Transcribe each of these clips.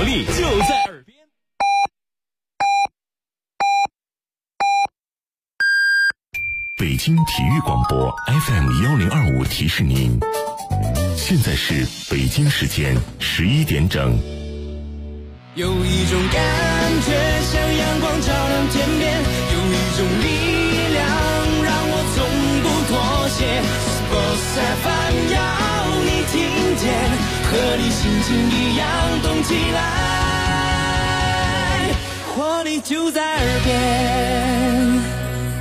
力就在耳边。 北京体育广播 FM1025提示您，现在是北京时间11点整。 有一种感觉像阳光照亮天边，有一种力量让我从不妥协。Sports FM 要你听见，和你心情一样动起来，活力就在耳边。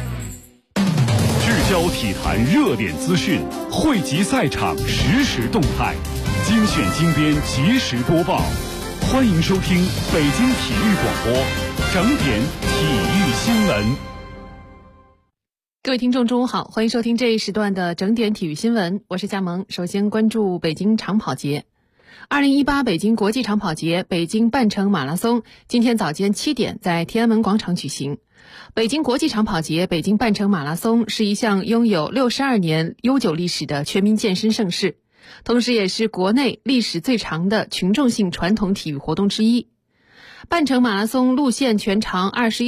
聚焦体坛热点资讯，汇集赛场实时动态，精选精编及时播报。欢迎收听北京体育广播整点体育新闻。 各位听众中午好，欢迎收听这一时段的整点体育新闻，我是佳萌。首先关注北京长跑节。2018北京国际长跑节北京半程马拉松今天早间7点在天安门广场举行。北京国际长跑节北京半程马拉松是一项拥有62年悠久历史的全民健身盛事，同时也是国内历史最长的群众性传统体育活动之一。半程马拉松路线全长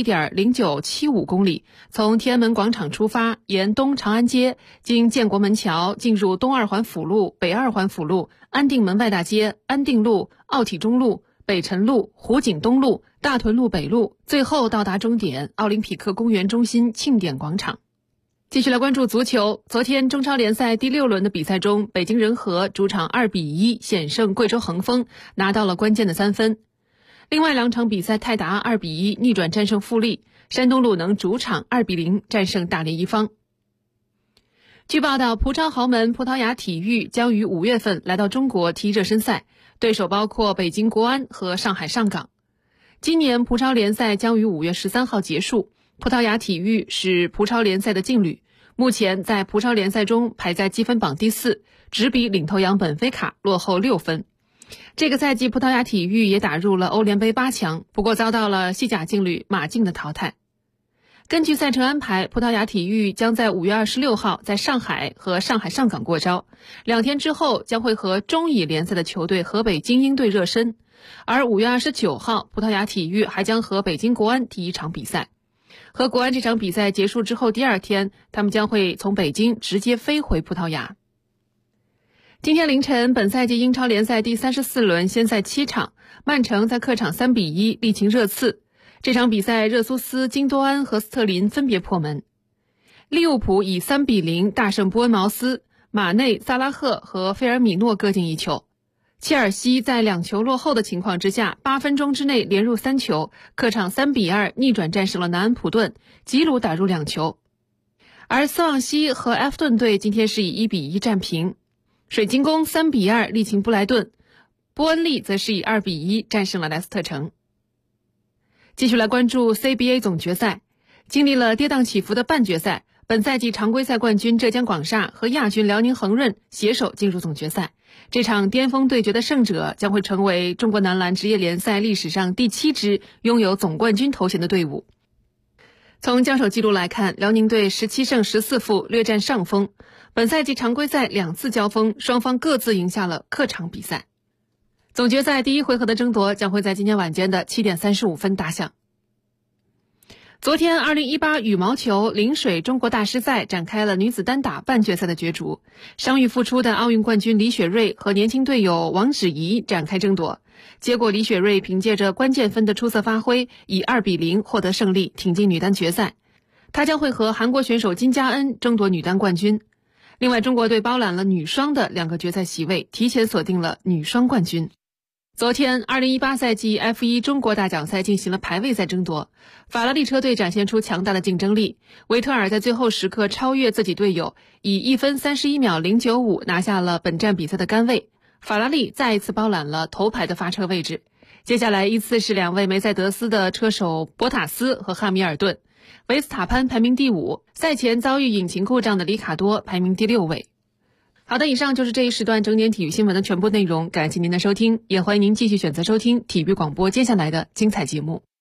21.0975 公里，从天安门广场出发，沿东长安街，经建国门桥，进入东二环辅路、北二环辅路、安定门外大街、安定路、奥体中路、北辰路、湖景东路、大屯路北路，最后到达终点奥林匹克公园中心庆典广场。继续来关注足球。昨天中超联赛第6轮的比赛中，北京人和主场2-1险胜贵州恒丰，拿到了关键的3分。另外2场比赛，泰达2-1逆转战胜富力，山东鲁能主场2-0战胜大连一方。据报道，葡超豪门葡萄牙体育将于5月份来到中国踢热身赛，对手包括北京国安和上海上港。今年葡超联赛将于5月13号结束，葡萄牙体育是葡超联赛的劲旅，目前在葡超联赛中排在积分榜第4，只比领头羊本菲卡落后6分。这个赛季葡萄牙体育也打入了欧联杯8强，不过遭到了西甲劲旅马竞的淘汰。根据赛程安排，葡萄牙体育将在5月26号在上海和上海上港过招，2天之后将会和中乙联赛的球队河北精英队热身，而5月29号葡萄牙体育还将和北京国安踢一场比赛。和国安这场比赛结束之后第2天，他们将会从北京直接飞回葡萄牙。今天凌晨，本赛季英超联赛第34轮先赛7场，曼城在客场3-1力擒热刺。这场比赛，热苏斯、金多安和斯特林分别破门。利物浦以3-0大胜波恩茅斯，马内、萨拉赫和费尔米诺各进1球。切尔西在2球落后的情况之下，8分钟之内连入3球，客场3-2逆转战胜了南安普顿，吉鲁打入2球。而斯旺西和埃弗顿队今天是以1-1战平。水晶宫3-2力擒布莱顿，波恩利则是以2-1战胜了莱斯特城。继续来关注 CBA 总决赛。经历了跌宕起伏的半决赛，本赛季常规赛冠军浙江广厦和亚军辽宁恒润携手进入总决赛。这场巅峰对决的胜者将会成为中国男篮职业联赛历史上第7支拥有总冠军头衔的队伍。从交手记录来看，辽宁队17胜14负略占上风。本赛季常规赛2次交锋，双方各自赢下了客场比赛。总决赛第1回合的争夺将会在今天晚间的7点35分打响。昨天2018羽毛球陵水中国大师赛展开了女子单打半决赛的角逐，伤愈复出的奥运冠军李雪芮和年轻队友王芷怡展开争夺，结果李雪芮凭借着关键分的出色发挥，以2-0获得胜利，挺进女单决赛。她将会和韩国选手金佳恩争夺女单冠军。另外，中国队包揽了女双的2个决赛席位，提前锁定了女双冠军。昨天2018赛季 F1 中国大奖赛进行了排位赛争夺，法拉利车队展现出强大的竞争力，维特尔在最后时刻超越自己队友，以1分31秒095拿下了本站比赛的杆位，法拉利再一次包揽了头排的发车位置。接下来依次是2位梅赛德斯的车手博塔斯和汉密尔顿，维斯塔潘排名第5，赛前遭遇引擎故障的里卡多排名第6位。好的，以上就是这一时段整点体育新闻的全部内容，感谢您的收听，也欢迎您继续选择收听体育广播接下来的精彩节目。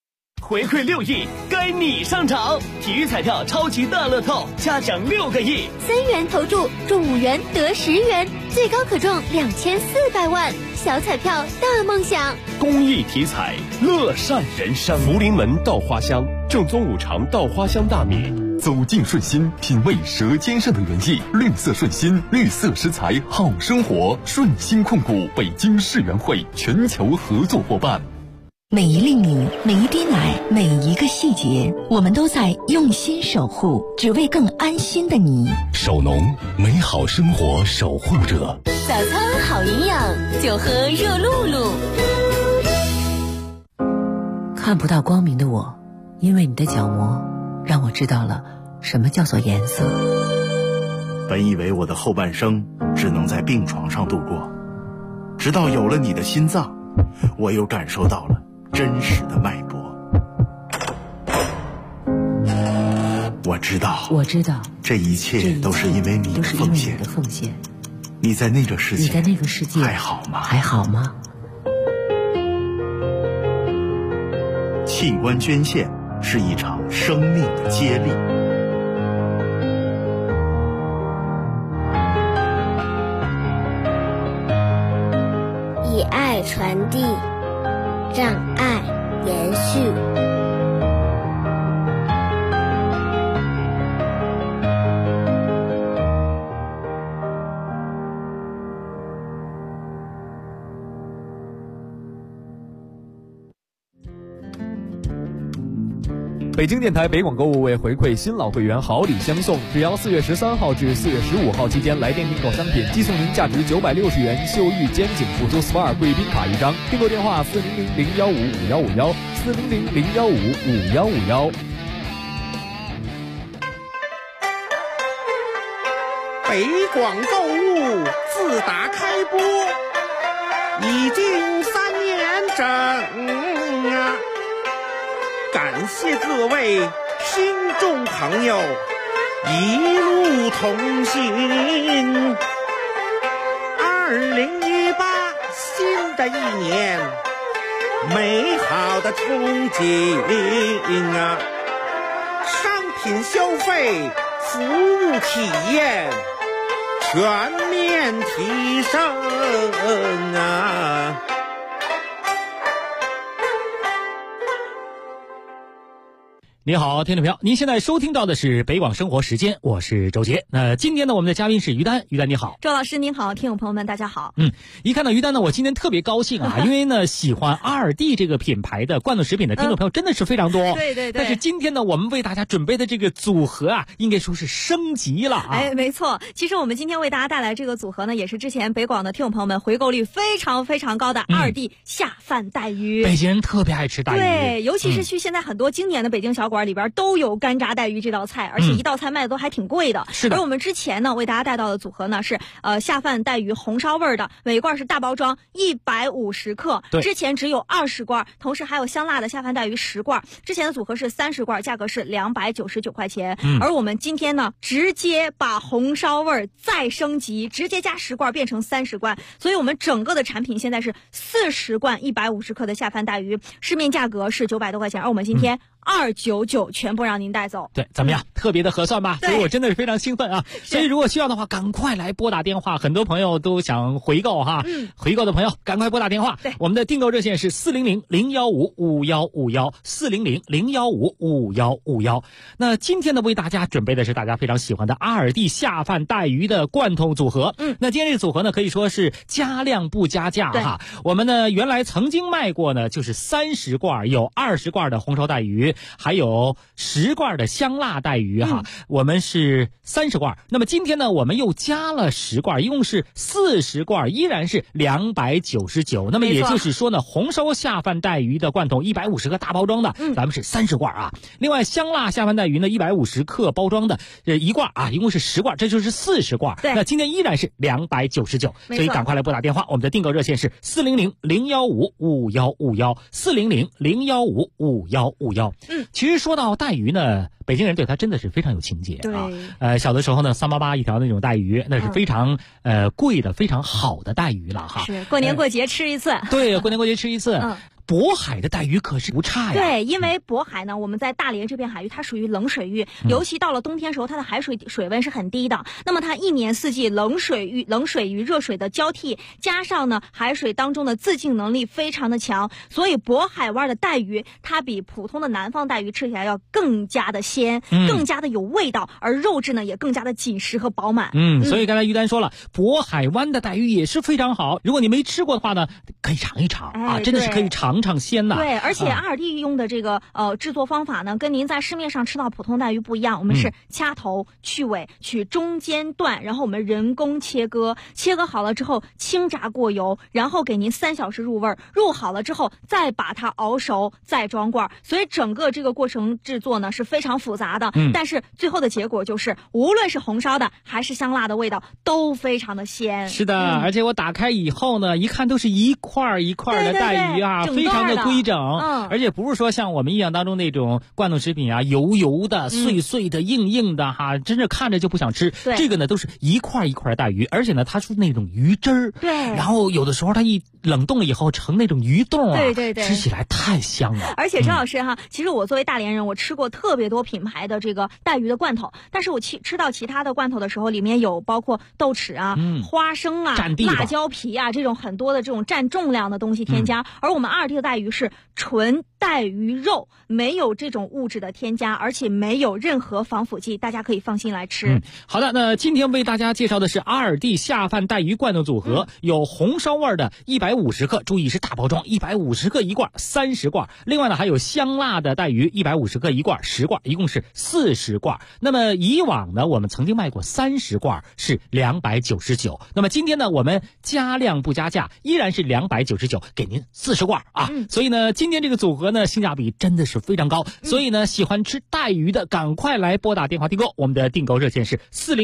回馈6亿，该你上场！体育彩票超级大乐透，嘉奖6个亿 ，3元投注中5元得10元，最高可中2400万。小彩票大梦想， 公益体彩，乐善人生。 福临门稻花香，正宗五常稻花香大米。 走进顺心，品味舌尖上的原意。绿色顺心，绿色食材好生活。顺心控股北京世园会全球合作伙伴。 每一粒米，每一滴奶，每一个细节，我们都在用心守护，只为更安心的你。 守农，美好生活守护者。 早餐好营养，就喝热露露。 看不到光明的我，因为你的角膜，让我知道了什么叫做颜色。 本以为我的后半生只能在病床上度过，直到有了你的心脏，我又感受到了真实的脉搏。我知道，这一切都是因为你的奉献。你在那个世界还好吗？器官捐献是一场生命的接力。 以爱传递，让爱延续。 北京电台北广购物为回馈新老会员好礼相送，只要4月13号至4月15号期间来电订购商品，即送您价值960元秀玉肩颈辅助 SPA 贵宾卡1张。订购电话400-015-5151，400-015-5151。 北广购物自打开播已经3年整啊！感谢各位听众朋友一路同行。2018新的一年，美好的憧憬啊！商品消费、服务体验全面提升啊！ 您好，听众朋友，您现在收听到的是北广生活时间，我是周杰。那今天呢，我们的嘉宾是于丹，于丹你好。 周老师您好，听众朋友们大家好。 一看到于丹呢，我今天特别高兴啊，因为呢，喜欢ALDI这个品牌的罐头食品的听众朋友真的是非常多。 对。 但是今天呢，我们为大家准备的这个组合啊，应该说是升级了啊。 没错。其实我们今天为大家带来这个组合呢，也是之前北广的听众朋友们回购率非常非常高的ALDI下饭带鱼。 北京人特别爱吃带鱼。 对，尤其是去现在很多经典的北京小馆里边都有干炸带鱼这道菜，而且一道菜卖的都还挺贵的。 是的。 而我们之前呢为大家带到的组合呢是下饭带鱼红烧味的，每罐是大包装150克，之前只有20罐，同时还有香辣的下饭带鱼10罐。之前的组合是30罐，价格是299块钱。而我们今天呢直接把红烧味再升级，直接加10罐变成30罐，所以我们整个的产品现在是40罐150克的下饭带鱼，市面价格是900多块钱，而我们今天299全部让您带走。 对，怎么样？特别的合算吧？所以我真的是非常兴奋啊！所以如果需要的话，赶快来拨打电话。很多朋友都想回购哈，回购的朋友赶快拨打电话。 对， 我们的订购热线是400-015-5151，400-015-5151。那今天呢，为大家准备的是大家非常喜欢的ALDI下饭带鱼的罐头组合。那今天这个组合呢，可以说是加量不加价哈。我们呢原来曾经卖过呢，就是30罐，有20罐的红烧带鱼，还有10罐的香辣带鱼哈。我们是30罐，那么今天呢，我们又加了10罐，一共是40罐，依然是299。那么也就是说呢，红烧下饭带鱼的罐头150克大包装的，咱们是30罐啊。另外香辣下饭带鱼呢150克包装的1罐啊，一共是10罐，这就是40罐。那今天依然是299，所以赶快来拨打电话，我们的订购热线是400-015-5151，400-015-5151。其实说到带鱼呢，北京人对它真的是非常有情节啊。小的时候呢，388一条那种带鱼，那是非常贵的、非常好的带鱼了哈。 是过年过节吃一次。 对，过年过节吃一次。 渤海的带鱼可是不差呀。 对，因为渤海呢，我们在大连这片海域，它属于冷水域，尤其到了冬天时候，它的海水温是很低的。那么它一年四季冷水与热水的交替，加上呢海水当中的自净能力非常的强，所以渤海湾的带鱼它比普通的南方带鱼吃起来要更加的鲜，更加的有味道，而肉质呢也更加的紧实和饱满。 所以刚才于丹说了，渤海湾的带鱼也是非常好。如果你没吃过的话呢，可以尝一尝啊，真的是可以尝尝鲜呐。 对，而且阿尔蒂用的这个制作方法呢，跟您在市面上吃到普通带鱼不一样。我们是掐头去尾，取中间段，然后我们人工切割好了之后轻炸过油，然后给您3小时入味，入好了之后再把它熬熟，再装罐。所以整个这个过程制作呢是非常复杂的，但是最后的结果就是无论是红烧的还是香辣的味道都非常的鲜。 是的，而且我打开以后呢，一看都是一块一块的带鱼啊，非常的规整。而且不是说像我们印象当中那种罐头食品啊，油油的、碎碎的、硬硬的哈，真是看着就不想吃。这个呢都是一块一块的带鱼，而且呢它是那种鱼汁儿。 对。 然后有的时候它一冷冻了以后成那种鱼冻啊， 对， 吃起来太香了。 而且张老师哈，其实我作为大连人，我吃过特别多品牌的这个带鱼的罐头，但是我吃到其他的罐头的时候，里面有包括豆豉啊、花生啊、辣椒皮啊这种很多的这种占重量的东西添加，而我们阿尔蒂的带鱼是纯带鱼肉，没有这种物质的添加，而且没有任何防腐剂，大家可以放心来吃。 好的，那今天为大家介绍的是阿尔蒂下饭带鱼罐头组合，有红烧味的150克，注意是大包装，150克一罐，30罐。另外呢还有香辣的带鱼150克一罐，10罐，一共是40罐。那么以往呢我们曾经卖过30罐是299，那么今天呢我们加量不加价，依然是299，给您40罐啊。所以呢今天这个组合呢性价比真的是非常高，所以呢喜欢吃带鱼的赶快来拨打电话订购，我们的订购热线是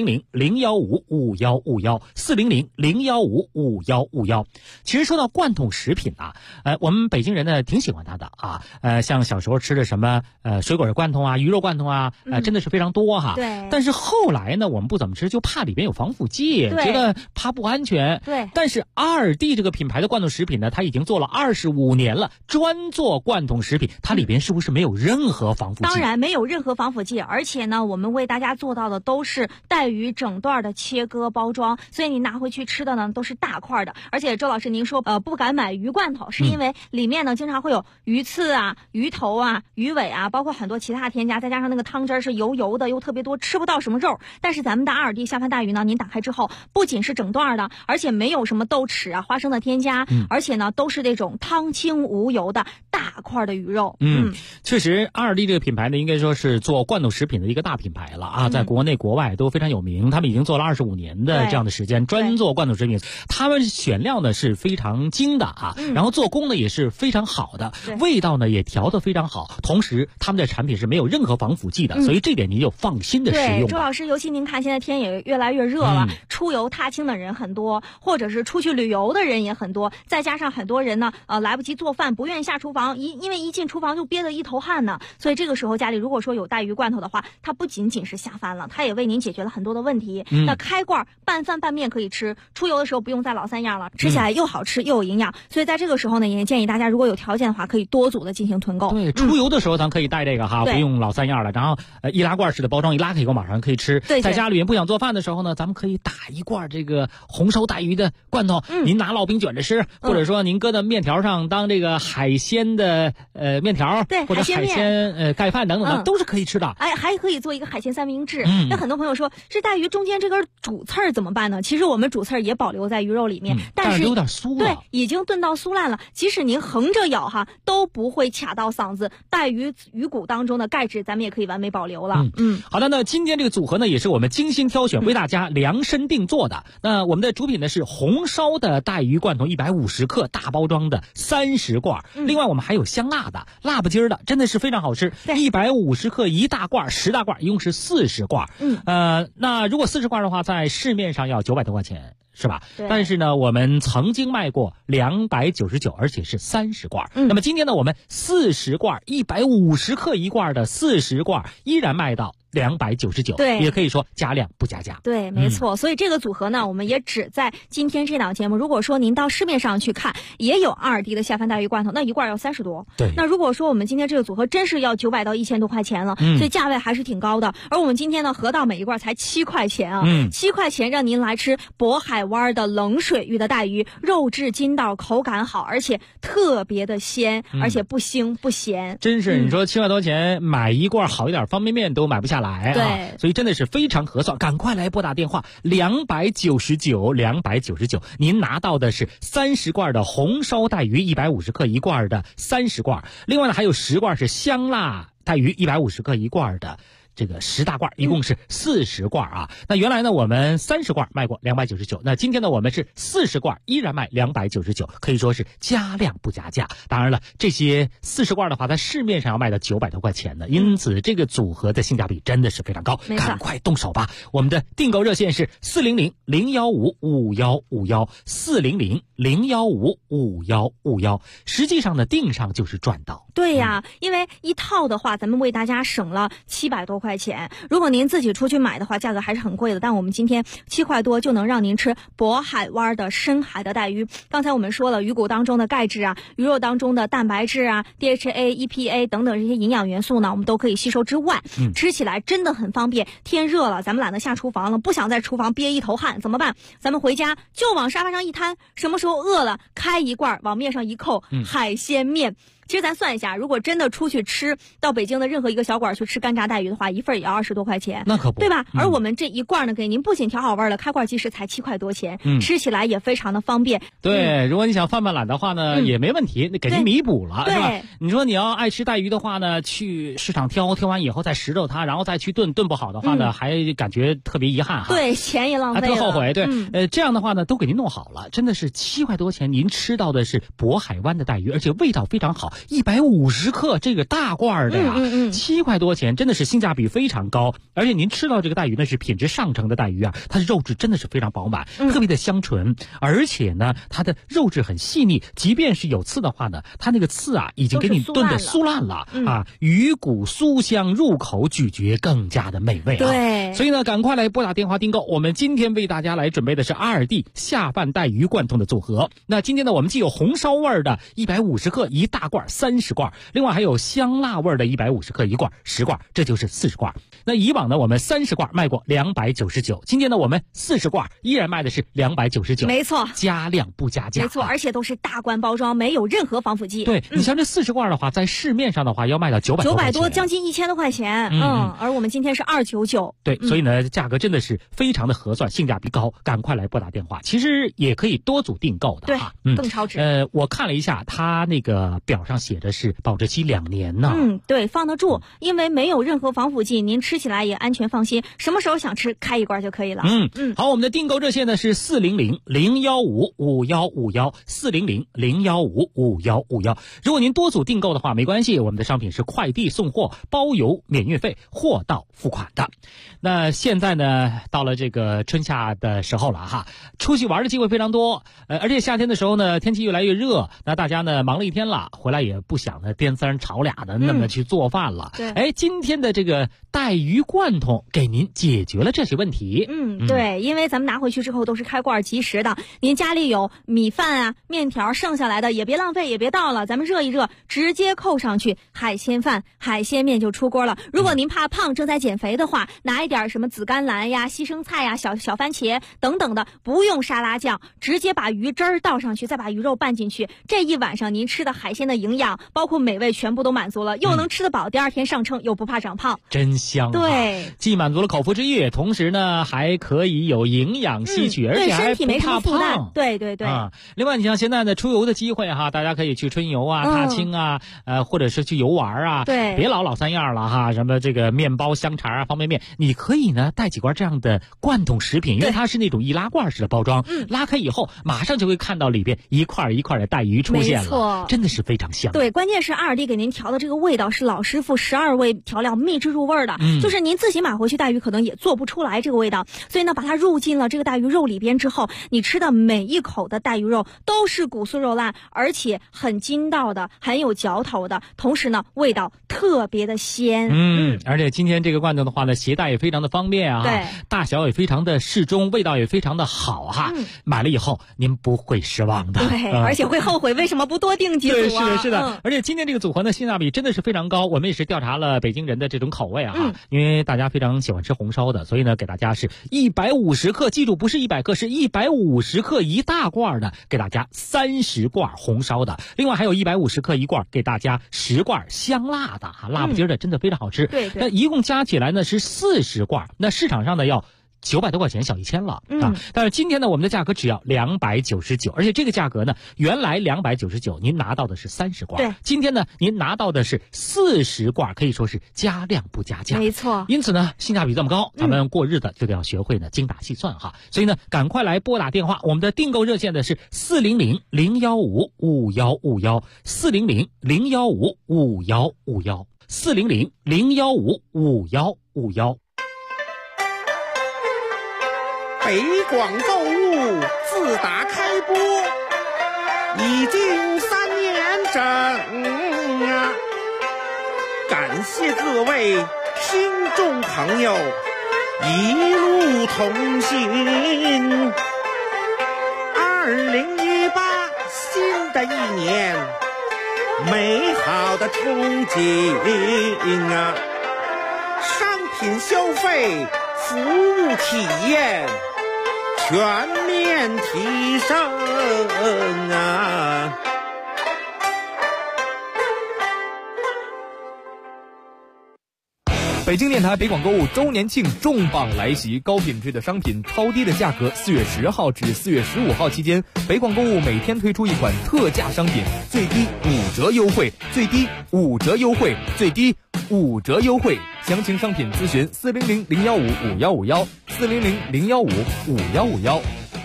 400-015-5151，400-015-5151。其实说到罐头食品啊，我们北京人呢挺喜欢它的啊，像小时候吃的什么水果罐头啊、鱼肉罐头啊，真的是非常多哈。 对。 但是后来呢，我们不怎么吃，就怕里边有防腐剂，觉得怕不安全。 对。 但是阿尔蒂这个品牌的罐头食品呢，它已经做了25年了，专做罐头食品，它里边是不是没有任何防腐剂？ 当然没有任何防腐剂，而且呢，我们为大家做到的都是带鱼整段的切割包装，所以你拿回去吃的呢都是大块的。而且周老师您说不敢买鱼罐头，是因为里面呢经常会有鱼刺啊、鱼头啊、鱼尾啊，包括很多其他添加，再加上那个汤汁是油油的又特别多，吃不到什么肉。但是咱们的阿尔蒂下饭带鱼呢，您打开之后不仅是整段的，而且没有什么豆豉啊、花生的添加，而且呢都是那种汤清无油的大块的鱼肉。 确实阿尔蒂这个品牌呢应该说是做罐头食品的一个大品牌了啊，在国内国外都非常有名，他们已经做了25年的这样的时间，专做罐头食品。他们选料呢是非常精的啊，然后做工呢也是非常好的，味道呢也调得非常好，同时他们的产品是没有任何防腐剂的，所以这点您就放心的使用。 对，周老师，尤其您看现在天也越来越热了，出游踏青的人很多，或者是出去旅游的人也很多，再加上很多人呢来不及做饭，不愿意下厨房，因为一进厨房就憋得一头汗呢，所以这个时候家里如果说有带鱼罐头的话，它不仅仅是下饭了，它也为您解决了很多的问题。那开罐拌饭拌面可以吃，出游的时候不用再老三样了，吃起来又好吃又有营养。所以在这个时候呢，也建议大家如果有条件的话，可以多组的进行囤购。 对，出游的时候咱可以带这个哈，不用老三样了。然后易拉罐式的包装，一拉开以后马上可以吃。 对， 在家里面不想做饭的时候呢，咱们可以打一罐这个红烧带鱼的罐头，您拿烙饼卷着吃，或者说您搁在面条上当这个海鲜的面条， 对， 或者海鲜盖饭等等的，都是可以吃的。 哎，还可以做一个海鲜三明治。那很多朋友说，这带鱼中间这根主刺儿怎么办呢？其实我们主刺儿也保留在鱼肉里面，但是有点酥了。 对，已经炖到酥烂了，即使您横着咬哈，都不会卡到嗓子。带鱼骨当中的钙质，咱们也可以完美保留了。 好的，那今天这个组合呢，也是我们精心挑选，为大家量身定做的。那我们的主品呢是红烧的带鱼罐头150克大包装的30罐，另外我们还有香辣的、辣不筋儿的，真的是非常好吃。150克一大罐，10大罐，一共是40罐。那如果40罐的话，在市面上要900多块钱。是吧？但是呢，我们曾经卖过299，而且是30罐。那么今天呢，我们40罐150克一罐的40罐依然卖到 299， 对， 也可以说加量不加价。 对，没错。所以这个组合呢，我们也只在今天这档节目。如果说您到市面上去看，也有2D 的下饭带鱼罐头，那一罐要30多。 对。 那如果说我们今天这个组合真是要900到1000多块钱了，所以价位还是挺高的。而我们今天呢，合到每一罐才7块钱啊，7块钱让您来吃渤海湾的冷水域的带鱼，肉质筋道，口感好，而且特别的鲜，而且不腥不咸。 真是，你说7块多钱买一罐好一点方便面都买不下来啊。 对， 所以真的是非常合算，赶快来拨打电话299，您拿到的是30罐的红烧带鱼150克一罐的30罐，另外呢还有10罐是香辣带鱼150克一罐的。这个10大罐一共是40罐啊。那原来呢我们30罐卖过299，那今天呢我们是40罐依然卖299，可以说是加量不加价。当然了，这些40罐的话在市面上要卖到900多块钱的，因此这个组合的性价比真的是非常高，赶快动手吧。我们的订购热线是400-015-5151，400-015-5151，实际上呢订上就是赚到。 对呀，因为一套的话咱们为大家省了700多块钱，如果您自己出去买的话价格还是很贵的，但我们今天7块多就能让您吃渤海湾的深海的带鱼。刚才我们说了，鱼骨当中的钙质啊，鱼肉当中的蛋白质啊， DHA、EPA 等等这些营养元素呢我们都可以吸收之外，吃起来真的很方便。天热了咱们懒得下厨房了，不想在厨房憋一头汗怎么办？咱们回家就往沙发上一摊，什么时候饿了开一罐往面上一扣，海鲜面。其实咱算一下，如果真的出去吃，到北京的任何一个小馆去吃干炸带鱼的话，一份也要20多块钱， 那可不， 对吧？而我们这一罐呢，给您不仅调好味了，开罐即食才7块多钱，吃起来也非常的方便。 对，如果你想犯懒的话呢，也没问题，给您弥补了，是吧？你说你要爱吃带鱼的话呢，去市场挑完以后再拾掇它，然后再去炖不好的话呢，还感觉特别遗憾哈。 对，钱也浪费了， 还特后悔。对，这样的话呢，都给您弄好了，真的是7块多钱，您吃到的是渤海湾的带鱼，而且味道非常好，150克这个大罐的呀，7块多钱，真的是性价比非常高。而且您吃到这个带鱼呢是品质上乘的带鱼啊，它的肉质真的是非常饱满，特别的香醇，而且呢它的肉质很细腻，即便是有刺的话呢，它那个刺啊已经给你炖的酥烂了啊，鱼骨酥香，入口咀嚼更加的美味啊。 对， 所以呢赶快来拨打电话订购，我们今天为大家来准备的是2D下饭带鱼罐头的组合。那今天呢我们既有红烧味的150克一大罐30罐，另外还有香辣味的150克一罐10罐，这就是40罐。那以往呢我们30罐卖过299，今天呢我们40罐依然卖的是299， 没错， 加量不加价， 没错，而且都是大罐包装，没有任何防腐剂。 对，你像这40罐的话在市面上的话要卖到900多， 将近1000多块钱。而我们今天是299。 对，所以呢价格真的是非常的合算，性价比高，赶快来拨打电话。其实也可以多组订购的， 对，更超值。 我看了一下它那个表上写的是保质期2年呢。 对，放得住，因为没有任何防腐剂，您吃起来也安全放心，什么时候想吃开一罐就可以了。 好，我们的订购热线呢是400-015-5151，400-015-5151。如果您多组订购的话没关系，我们的商品是快递送货，包邮免运费，货到付款的。那现在呢到了这个春夏的时候了哈，出去玩的机会非常多，而且夏天的时候呢天气越来越热，那大家呢忙了一天了，回来也不想呢颠三炒俩的那么去做饭了。今天的这个带鱼罐头给您解决了这些问题。 对，因为咱们拿回去之后都是开罐即食的，您家里有米饭啊面条剩下来的也别浪费，也别倒了，咱们热一热直接扣上去，海鲜饭海鲜面就出锅了。如果您怕胖正在减肥的话，拿一点什么紫甘蓝呀西生菜呀小番茄等等的，不用沙拉酱，直接把鱼汁儿倒上去，再把鱼肉拌进去，这一晚上您吃的海鲜的营养包括美味全部都满足了，又能吃得饱，第2天上称又不怕长胖， 真香。 对， 既满足了口腹之欲，同时呢还可以有营养吸取，而且还不怕胖。 对另外你像现在的出游的机会哈，大家可以去春游啊踏青啊或者是去游玩啊， 对， 别老3样了哈，什么这个面包香肠啊方便面，你可以呢带几罐这样的罐头食品，因为它是那种易拉罐式的包装，拉开以后马上就会看到里边一块一块的带鱼出现了，真的是非常香。 香。 对，关键是阿尔蒂给您调的这个味道是老师傅12味调料秘制入味的，就是您自己买回去带鱼可能也做不出来这个味道，所以呢，把它入进了这个带鱼肉里边之后，你吃的每一口的带鱼肉都是骨酥肉烂，而且很筋道的，很有嚼头的，同时呢，味道特别的鲜。 而且今天这个罐头的话呢，携带也非常的方便啊， 对， 大小也非常的适中，味道也非常的好哈。买了以后您不会失望的， 对，而且会后悔为什么不多订几组啊？ 对，是的。而且今天这个组合呢，性价比真的是非常高。我们也是调查了北京人的这种口味啊，因为大家非常喜欢吃红烧的，所以呢，给大家是150克，记住不是100克，是150克一大罐的，给大家30罐红烧的，另外还有150克一罐，给大家10罐香辣的哈，辣不筋的，真的非常好吃。 对， 那一共加起来呢是40罐，那市场上呢要900多块钱，小1000了啊！但是今天呢，我们的价格只要299，而且这个价格呢，原来299，您拿到的是30罐， 对， 今天呢，您拿到的是40罐，可以说是加量不加价， 没错。 因此呢，性价比这么高，咱们过日子就得要学会呢精打细算哈。所以呢，赶快来拨打电话，我们的订购热线的是400-015-5151，400-015-5151，400-015-5151。 北广购物自打开播已经3年整啊，感谢各位听众朋友一路同行。2018新的一年，美好的憧憬啊，商品消费，服务体验全面提升啊！ 北京电台北广购物周年庆重磅来袭，高品质的商品，超低的价格。4月10号至4月15号期间，北广购物每天推出一款特价商品，最低5折优惠，最低5折优惠，最低5折优惠。详情商品咨询400-015-5151，400-015-5151。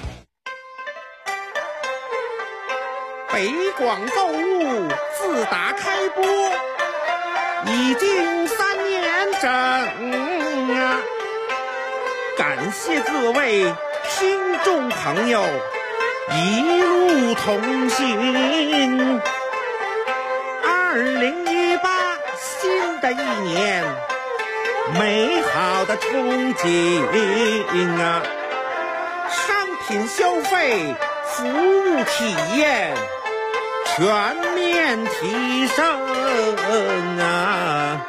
北广购物自打开播已经3年整啊，感谢各位听众朋友一路同行。2018新的一年，美好的憧憬啊，商品消费，服务体验全面提升啊！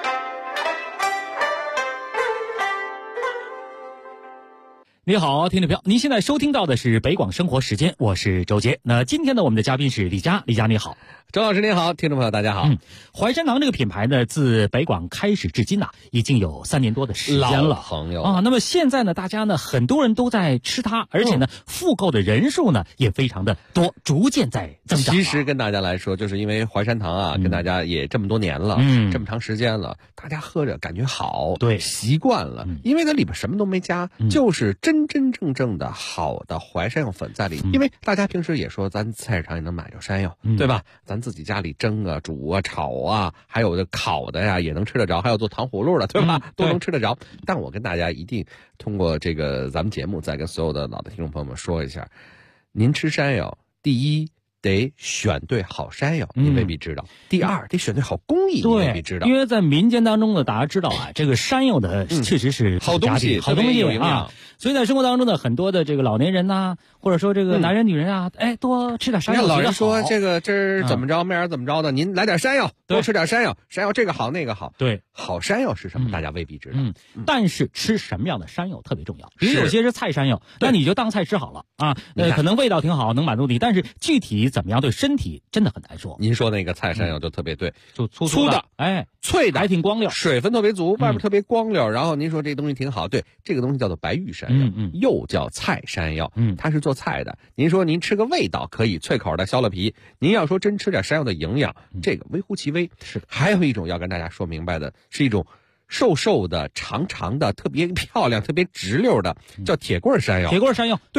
你好，听众朋友，您现在收听到的是北广生活时间，我是周杰。那今天呢，我们的嘉宾是李佳，李佳你好。 周老师您好，听众朋友大家好。 淮山堂这个品牌呢，自北广开始至今已经有3年多的时间了， 老朋友啊。那么现在呢，大家呢很多人都在吃它，而且呢，复购的人数呢也非常的多，逐渐在增长。 其实跟大家来说，就是因为淮山堂啊，跟大家也这么多年了，这么长时间了，大家喝着感觉好， 对， 习惯了，因为它里边什么都没加，就是真真正正的好的淮山药粉在里。因为大家平时也说，咱菜市场也能买着山药，对吧？咱自己家里蒸啊、煮啊、炒啊，还有的烤的呀，也能吃得着，还有做糖葫芦的，对吧？都能吃得着。但我跟大家一定通过这个咱们节目，再跟所有的老的听众朋友们说一下，您吃山药，第一得选对好山药，你未必知道；第二得选对好工艺，你未必知道。 因为在民间当中呢，大家知道啊，这个山药的确实是好东西， 好东西有营养。 所以在生活当中呢，很多的这个老年人呐，或者说这个男人女人啊，多吃点山药。 老人说这个怎么着，妹儿怎么着的，您来点山药，多吃点山药，山药这个好那个好。 对， 好山药是什么？大家未必知道。 但是吃什么样的山药特别重要。比如有些是菜山药，那你就当菜吃好了啊。可能味道挺好，能满足你，但是具体怎么样对身体真的很难说。 您说那个菜山药就特别对， 就粗的， 脆的， 还挺光溜， 水分特别足，外边特别光溜。然后您说这东西挺好，对，这个东西叫做白玉山药，又叫菜山药，它是做菜的。您说您吃个味道可以，脆口的削了皮。您要说真吃点山药的营养，这个微乎其微。 是， 还有一种要跟大家说明白的，是一种瘦瘦的、长长的、特别漂亮、特别直溜的，叫铁棍山药。 铁棍山药， 对吧？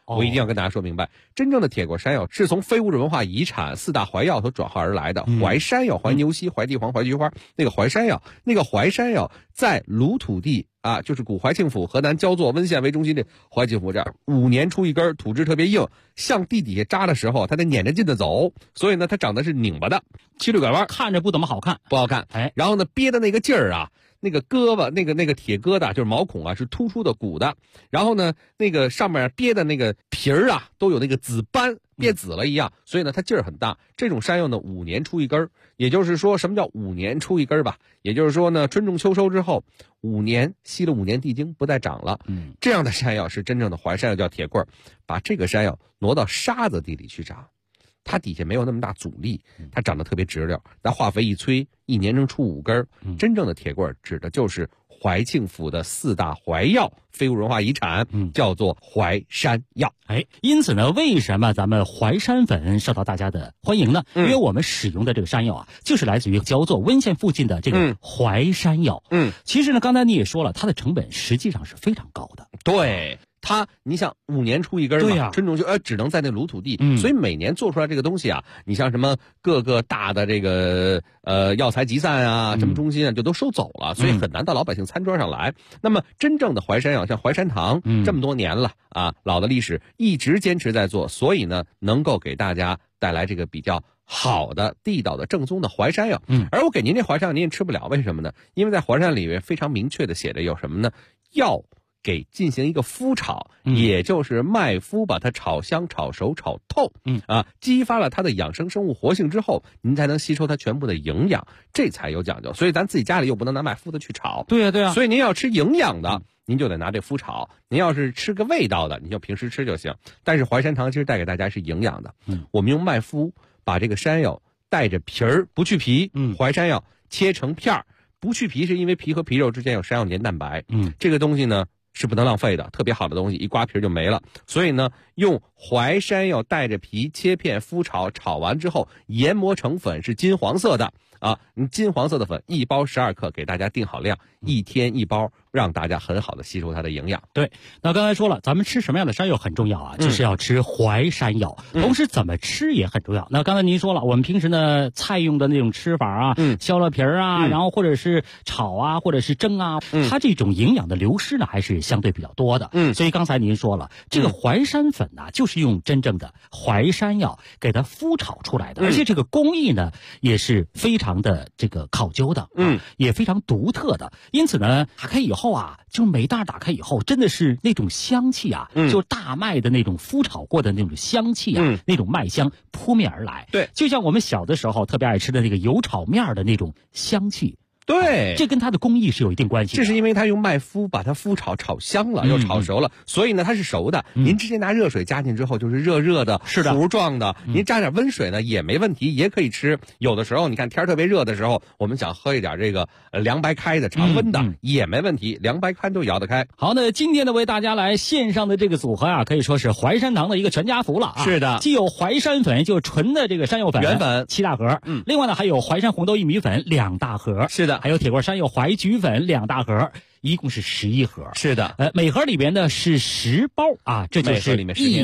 我一定要跟大家说明白，真正的铁锅山药是从非物质文化遗产4大怀药所转化而来的。淮山药、怀牛膝、怀地黄、怀菊花，那个淮山药，在鲁土地啊，就是古怀庆府河南焦作温县为中心的怀庆府这儿，5年出一根，土质特别硬，向地底下扎的时候，它得撵着劲的走，所以呢，它长得是拧巴的，曲率拐弯， 看着不怎么好看， 不好看。然后呢，憋的那个劲儿啊。那个胳膊，那个铁疙瘩就是毛孔啊，是突出的鼓的。然后呢，那个上面憋的那个皮儿啊，都有那个紫斑，憋紫了一样。所以呢，它劲儿很大。这种山药呢，5年出一根，也就是说，什么叫5年出一根吧？也就是说呢，春种秋收之后，5年吸了5年地精，不再长了。这样的山药是真正的淮山药，叫铁棍儿。把这个山药挪到沙子地里去长。它底下没有那么大阻力，它长得特别直溜，拿化肥一催，1年能出5根。真正的铁棍指的就是怀庆府的4大怀药非物质文化遗产，叫做淮山药。 因此呢，为什么咱们淮山粉受到大家的欢迎呢？因为我们使用的这个山药啊，就是来自于焦作温县附近的这个淮山药。其实呢，刚才你也说了，它的成本实际上是非常高的。 对。你像5年出一根嘛，对呀，春种就只能在那鲁土地，所以每年做出来这个东西啊，你像什么各个大的这个药材集散啊，什么中心啊，就都收走了，所以很难到老百姓餐桌上来。那么真正的淮山药，像淮山堂，这么多年了啊，老的历史一直坚持在做，所以呢，能够给大家带来这个比较好的地道的正宗的淮山药。而我给您这淮山药您也吃不了，为什么呢？因为在淮山里面非常明确的写着有什么呢？要给进行一个麸炒，也就是麦麸把它炒香、炒熟、炒透，激发了它的养生生物活性之后，您才能吸收它全部的营养，这才有讲究。所以咱自己家里又不能拿麦麸的去炒， 对呀。 所以您要吃营养的，您就得拿这麸炒；您要是吃个味道的，您就平时吃就行。但是淮山堂其实带给大家是营养的，我们用麦麸把这个山药带着皮儿不去皮，淮山药切成片儿，不去皮是因为皮和皮肉之间有山药黏蛋白，这个东西呢。是不能浪费的，特别好的东西，一刮皮就没了。所以呢，用淮山药带着皮切片麸炒，炒完之后研磨成粉，是金黄色的啊。金黄色的粉1包12克，给大家定好量，1天1包，让大家很好的吸收它的营养。 对，那刚才说了，咱们吃什么样的山药很重要啊，就是要吃淮山药，同时怎么吃也很重要。那刚才您说了，我们平时呢菜用的那种吃法啊，削了皮儿啊，然后或者是炒啊，或者是蒸啊，它这种营养的流失呢还是相对比较多的。所以刚才您说了，这个淮山粉呢，就是用真正的淮山药给它麸炒出来的，而且这个工艺呢也是非常的这个考究的，也非常独特的。因此呢，打开以后啊，就每袋打开以后，真的是那种香气啊，就大麦的那种麸炒过的那种香气啊，那种麦香扑面而来。 对， 就像我们小的时候特别爱吃的那个油炒面的那种香气。 对， 这跟它的工艺是有一定关系的。 这是因为它用麦麸把它麸炒香了，又炒熟了，所以呢它是熟的。您直接拿热水加进之后就是热热的， 是的， 糊状的。您加点温水呢也没问题，也可以吃。有的时候你看天特别热的时候，我们想喝一点这个凉白开的常温的也没问题，凉白开都摇得开。 好，那今天呢为大家来线上的这个组合啊，可以说是淮山堂的一个全家福了啊。 是的， 既有淮山粉，就是纯的这个山药粉原粉 7大盒，另外呢还有淮山红豆薏米粉2大盒， 是的， 还有铁棍山药淮菊粉2大盒，一共是11盒。 是的， 每盒里边呢是10包啊，这就是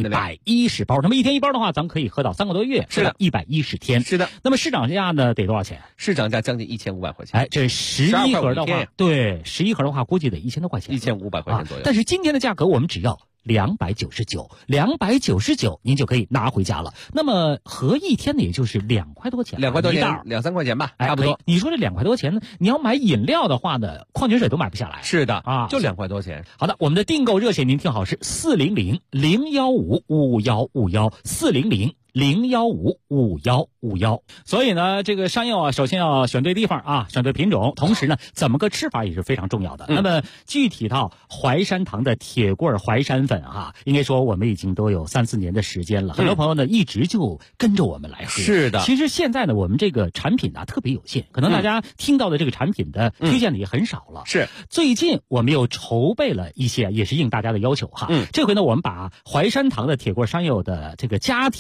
110包。那么1天1包的话，咱们可以喝到3个多月， 是的 ，110天。 是的。 那么市场价呢得多少钱？ 市场价将近1500块钱。 这11盒的话，对，11盒的话估计得1000多块钱 ，1500块钱左右。 但是今天的价格我们只要299，您就可以拿回家了。那么合1天呢，也就是2块多钱 ，2块多钱，2、3块钱吧，差不多。 你说这2块多钱呢？你要买饮料的话呢，矿泉水都买不下来。 是的啊， 就2块多钱。 好的，我们的订购热线您听好，是400-015-5151，400-015-5151。所以呢，这个山药啊，首先要选对地方啊，选对品种，同时呢，怎么个吃法也是非常重要的。那么具体到淮山堂的铁棍淮山粉啊，应该说我们已经都有3、4年的时间了，很多朋友呢一直就跟着我们来喝。 是的， 其实现在呢，我们这个产品呢特别有限，可能大家听到的这个产品的推荐的也很少了。 是， 最近我们又筹备了一些，也是应大家的要求哈。这回呢，我们把淮山堂的铁棍山药的这个家庭组合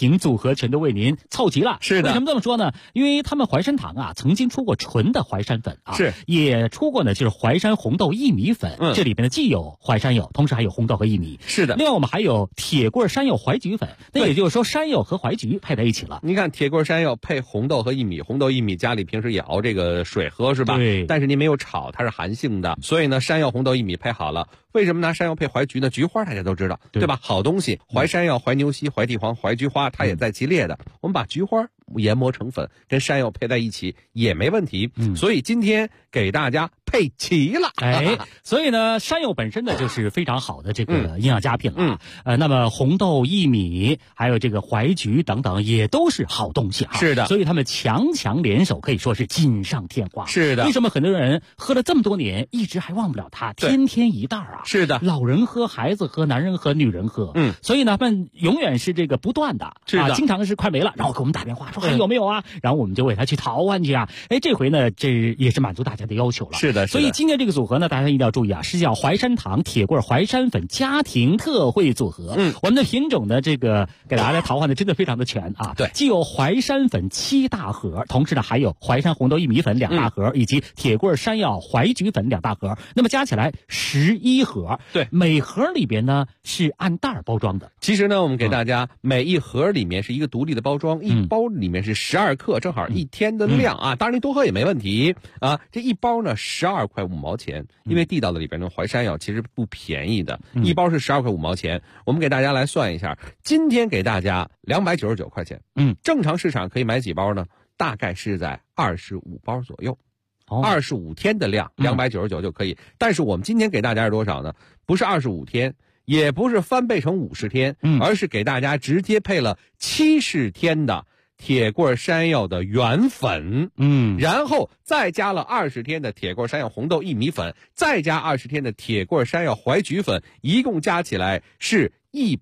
合全都为您凑齐了。 是的， 为什么这么说呢？因为他们淮山堂啊，曾经出过纯的淮山粉啊， 是也出过呢，就是淮山红豆薏米粉。这里边呢既有淮山柚，同时还有红豆和薏米。 是的。 另外我们还有铁棍山柚淮菊粉，那也就是说山柚和淮菊配在一起了。 你看铁棍山柚配红豆和薏米，红豆薏米家里平时也熬这个水喝是吧？ 对。 但是您没有炒，它是寒性的，所以呢山药、红豆、薏米配好了。为什么拿山药配淮菊呢？菊花大家都知道，对吧？好东西，淮山药、淮牛膝、淮地黄、淮菊花，它也在其列的。我们把菊花研磨成粉，跟山药配在一起也没问题。所以今天给大家配齐了。 所以呢，山药本身呢就是非常好的这个营养佳品了。那么红豆、薏米，还有这个淮菊等等，也都是好东西啊。 是的。 所以他们强强联手，可以说是锦上添花。 是的。 为什么很多人喝了这么多年，一直还忘不了它？天天一袋啊。 是的。 老人喝，孩子喝，男人喝，女人喝。所以呢，他们永远是这个不断的。 是的。 经常是快没了，然后给我们打电话说还有没有啊？然后我们就为他去淘换去啊。这回呢，这也是满足大家的要求了。 是的。 所以今天这个组合呢，大家一定要注意啊，是叫淮山堂铁棍淮山粉家庭特惠组合。我们的品种呢，这个给大家来淘换的真的非常的全啊。 对。 既有淮山粉7大盒，同时呢还有淮山红豆薏米粉2大盒，以及铁棍山药淮菊粉2大盒，那么加起来11盒。 对。 每盒里边呢是按袋包装的。 其实呢，我们给大家每一盒里面是一个独立的包装，一包里面是12克，正好1天的量啊。当然你多喝也没问题啊。这一包呢12块5毛钱，因为地道的里边的淮山药其实不便宜的，一包是12块5毛钱。我们给大家来算一下，今天给大家299块钱。正常市场可以买几包呢？大概是在25包左右。25天的量299就可以。但是我们今天给大家是多少呢？不是25天，也不是翻倍成50天，而是给大家直接配了70天的铁棍山药的原粉，然后再加了20天的铁棍山药红豆薏米粉，再加20天的铁棍山药淮菊粉，一共加起来是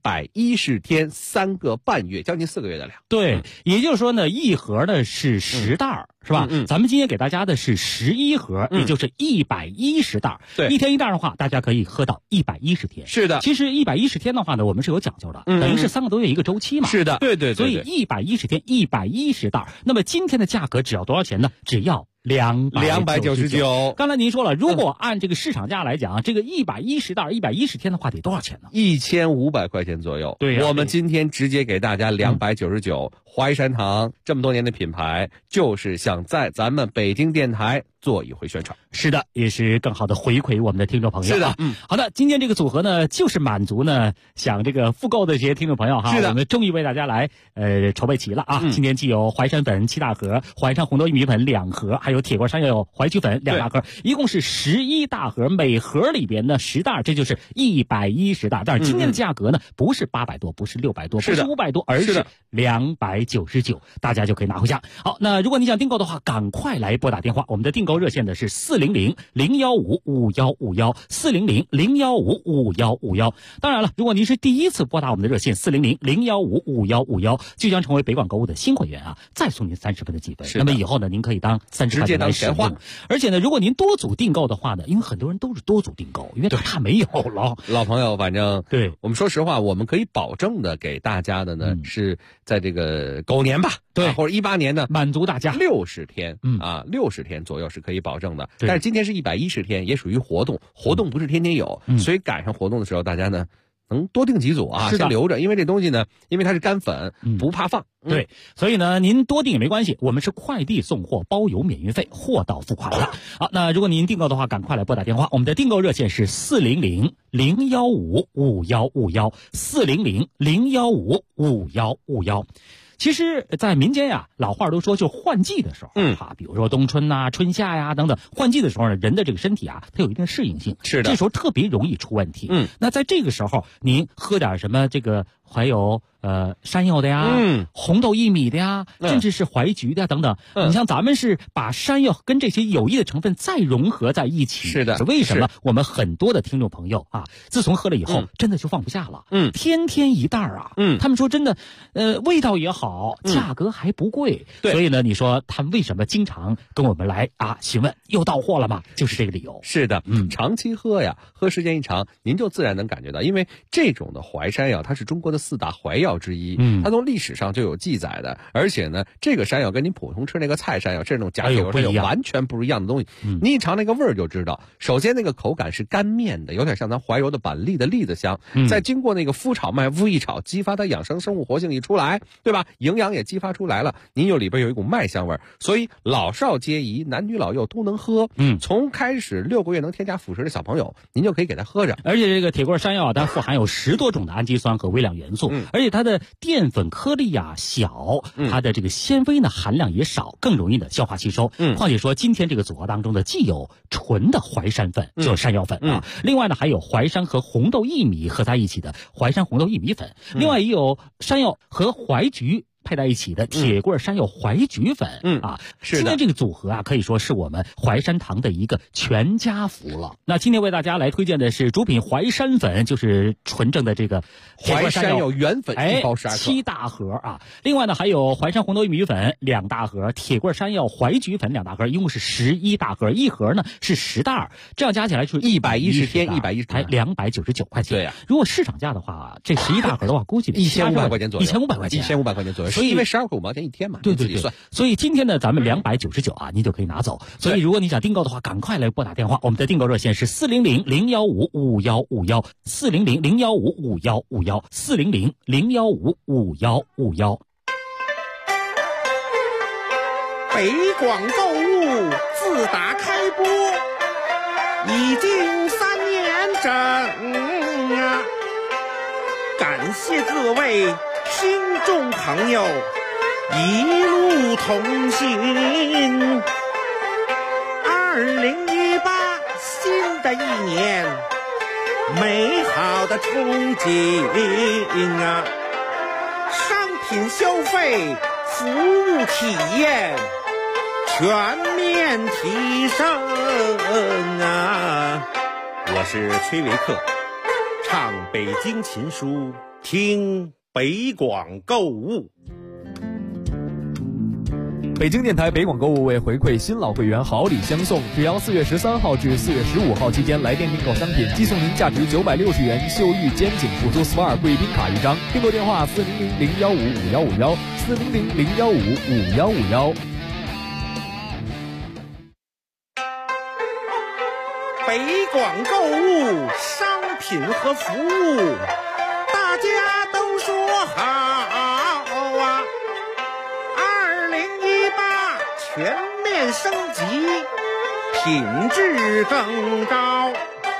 110天3个半月，将近4个月的量。 对，也就是说呢，一盒呢是10袋，是吧？咱们今天给大家的是11盒，也就是110袋。 对， 一天一袋的话，大家可以喝到110天。 是的。 其实110天的话呢，我们是有讲究的，等于是3个多月一个周期嘛。 是的，对。 所以110天110袋，那么今天的价格只要多少钱呢？只要299。刚才您说了，如果按这个市场价来讲，这个110袋110天的话得多少钱呢 ？1500块钱左右。 对， 我们今天直接给大家299。淮山堂这么多年的品牌，就是想在咱们北京电台做一回宣传。 是的，也是更好的回馈我们的听众朋友。 是的， 好的，今天这个组合呢，就是满足呢想这个复购的这些听众朋友哈。 是的， 我们终于为大家来筹备齐了啊。今天既有淮山粉7大盒，淮山红豆薏米粉2盒，还有铁棍山药淮菊粉2大盒，一共是11大盒，每盒里边呢10袋，这就是110袋。但是今天的价格呢，不是800多，不是600多，不是500多，而是299，大家就可以拿回家。好，那如果你想订购的话，赶快来拨打电话，我们的订购热线的是400-015-5151，400-015-5151。当然了，如果您是第一次拨打我们的热线400-015-5151，就将成为北广购物的新会员啊，再送您30分的积分。那么以后呢，您可以当30块钱来使用。而且呢，如果您多组订购的话呢，因为很多人都是多组订购，因为怕没有了。 老朋友，反正对我们说实话，我们可以保证的给大家的呢，是在这个狗年吧， 对， 或者18年呢， 满足大家 60天，60天左右是可以保证的。但是今天是110天，也属于活动不是天天有，所以赶上活动的时候，大家呢能多订几组啊，先留着，因为这东西呢，因为它是干粉，不怕放。 对，所以呢，您多订也没关系，我们是快递送货，包邮免运费，货到付款的。好，那如果您订购的话，赶快来拨打电话，我们的订购热线是400-015-5151，400-015-5151。其实，在民间呀，老话都说，就换季的时候，比如说冬春呐、春夏呀等等，换季的时候呢，人的这个身体啊，它有一定适应性， 是的， 这时候特别容易出问题。那在这个时候，您喝点什么这个还有山药的呀，红豆薏米的呀，甚至是淮菊的等等。你像咱们是把山药跟这些有益的成分再融合在一起。 是的， 为什么我们很多的听众朋友啊，自从喝了以后，真的就放不下了。天天一袋啊。他们说真的，味道也好，价格还不贵。所以呢，你说他们为什么经常跟我们来询问又到货了吗？就是这个理由。 是的，长期喝呀，喝时间一长，您就自然能感觉到，因为这种的淮山药它是中国的 4大怀药之一。它从历史上就有记载的，而且呢，这个山药跟你普通吃那个菜山药这种假铁锅山药完全不一样的东西。你一尝那个味儿就知道，首先那个口感是干面的，有点像咱怀柔的板栗的栗子香，再经过那个麸炒麦麸一炒，激发它养生生物活性一出来，对吧？营养也激发出来了，您有里边有一股麦香味儿，所以老少皆宜，男女老幼都能喝。从开始6个月能添加辅食的小朋友，您就可以给他喝着。 而且这个铁锅山药它富含有10多种的氨基酸和微量元素，而且它的淀粉颗粒小，它的这个纤维呢含量也少，更容易的消化吸收。况且说今天这个组合当中的既有纯的淮山粉，就是山药粉啊，另外呢还有淮山和红豆薏米合在一起的淮山红豆薏米粉，另外也有山药和淮菊配在一起的铁棍山药淮菊粉。是的，今天这个组合啊，可以说是我们淮山堂的一个全家福了。那今天为大家来推荐的是主品淮山粉，就是纯正的这个淮山药原粉1包12克 ，7大盒啊。另外呢还有淮山红豆薏米粉2大盒，铁棍山药淮菊粉2大盒，一共是11大盒，一盒呢是10袋，这样加起来就是 110天110 才299块钱。 对呀， 如果市场价的话，这11大盒的话，估计 1500块钱左右 ，1500块钱 ，1500块钱左右。 所以因为12块5毛钱一天嘛， 对， 算。 所以今天呢，咱们299啊，您就可以拿走。所以如果你想订购的话，赶快来拨打电话，我们的订购热线是400-015-5151，400-015-5151，400-015-5151。 北广购物自打开播已经3年整啊，感谢各位听众朋友一路同行。2018新的一年，美好的憧憬啊！商品消费、服务体验全面提升啊！我是崔维克，唱北京琴书，听北广购物。 北京电台北广购物为回馈新老会员好礼相送，只要4月13号至4月15号期间来电订购商品，寄送您价值960元秀玉肩颈辅助 SPA 贵宾卡1张。订购电话400-015-5151，400-015-5151。 北广购物商品和服务，大家都说好啊！2018全面升级，品质更高。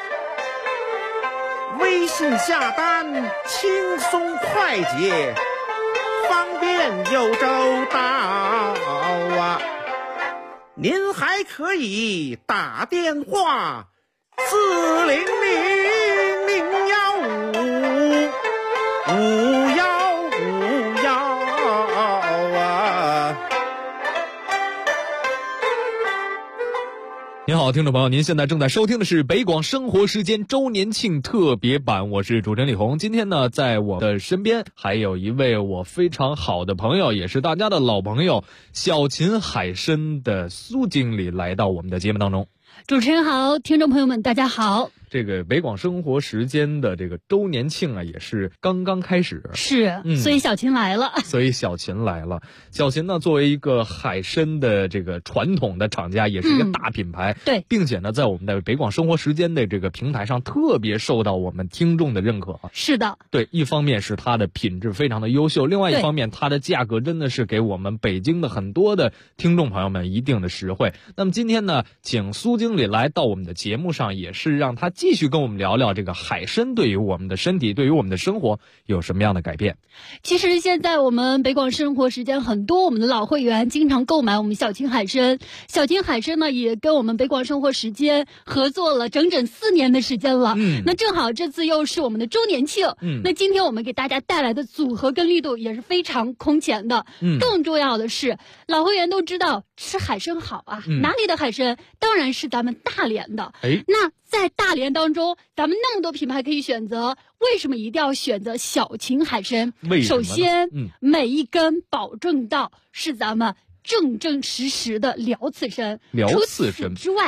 微信下单轻松快捷，方便又周到啊！您还可以打电话400-015-5151啊！ 您好，听众朋友，您现在正在收听的是北广生活时间周年庆特别版，我是主持人李红。今天呢，在我的身边还有一位我非常好的朋友，也是大家的老朋友，小秦海参的苏经理来到我们的节目当中。 主持人好，听众朋友们大家好。 这个北广生活时间的这个周年庆啊，也是刚刚开始。 是，所以小秦来了。 小秦呢，作为一个海参的这个传统的厂家，也是一个大品牌。 对， 并且呢，在我们的北广生活时间的这个平台上，特别受到我们听众的认可。 是的。 对，一方面是它的品质非常的优秀，另外一方面它的价格真的是给我们北京的很多的听众朋友们一定的实惠。那么今天呢，请苏经理来到我们的节目上，也是让他继续跟我们聊聊这个海参对于我们的身体，对于我们的生活有什么样的改变。 其实现在我们北广生活时间很多我们的老会员经常购买我们小秦海参，小秦海参呢也跟我们北广生活时间合作了整整4年的时间了。那正好这次又是我们的周年庆。那今天我们给大家带来的组合跟力度也是非常空前的。更重要的是，老会员都知道吃海参好啊，哪里的海参？当然是咱们大连的。那在大连当中，咱们那么多品牌可以选择，为什么一定要选择小秦海参？首先，每一根保证到是咱们正正实实的辽刺参。除此之外，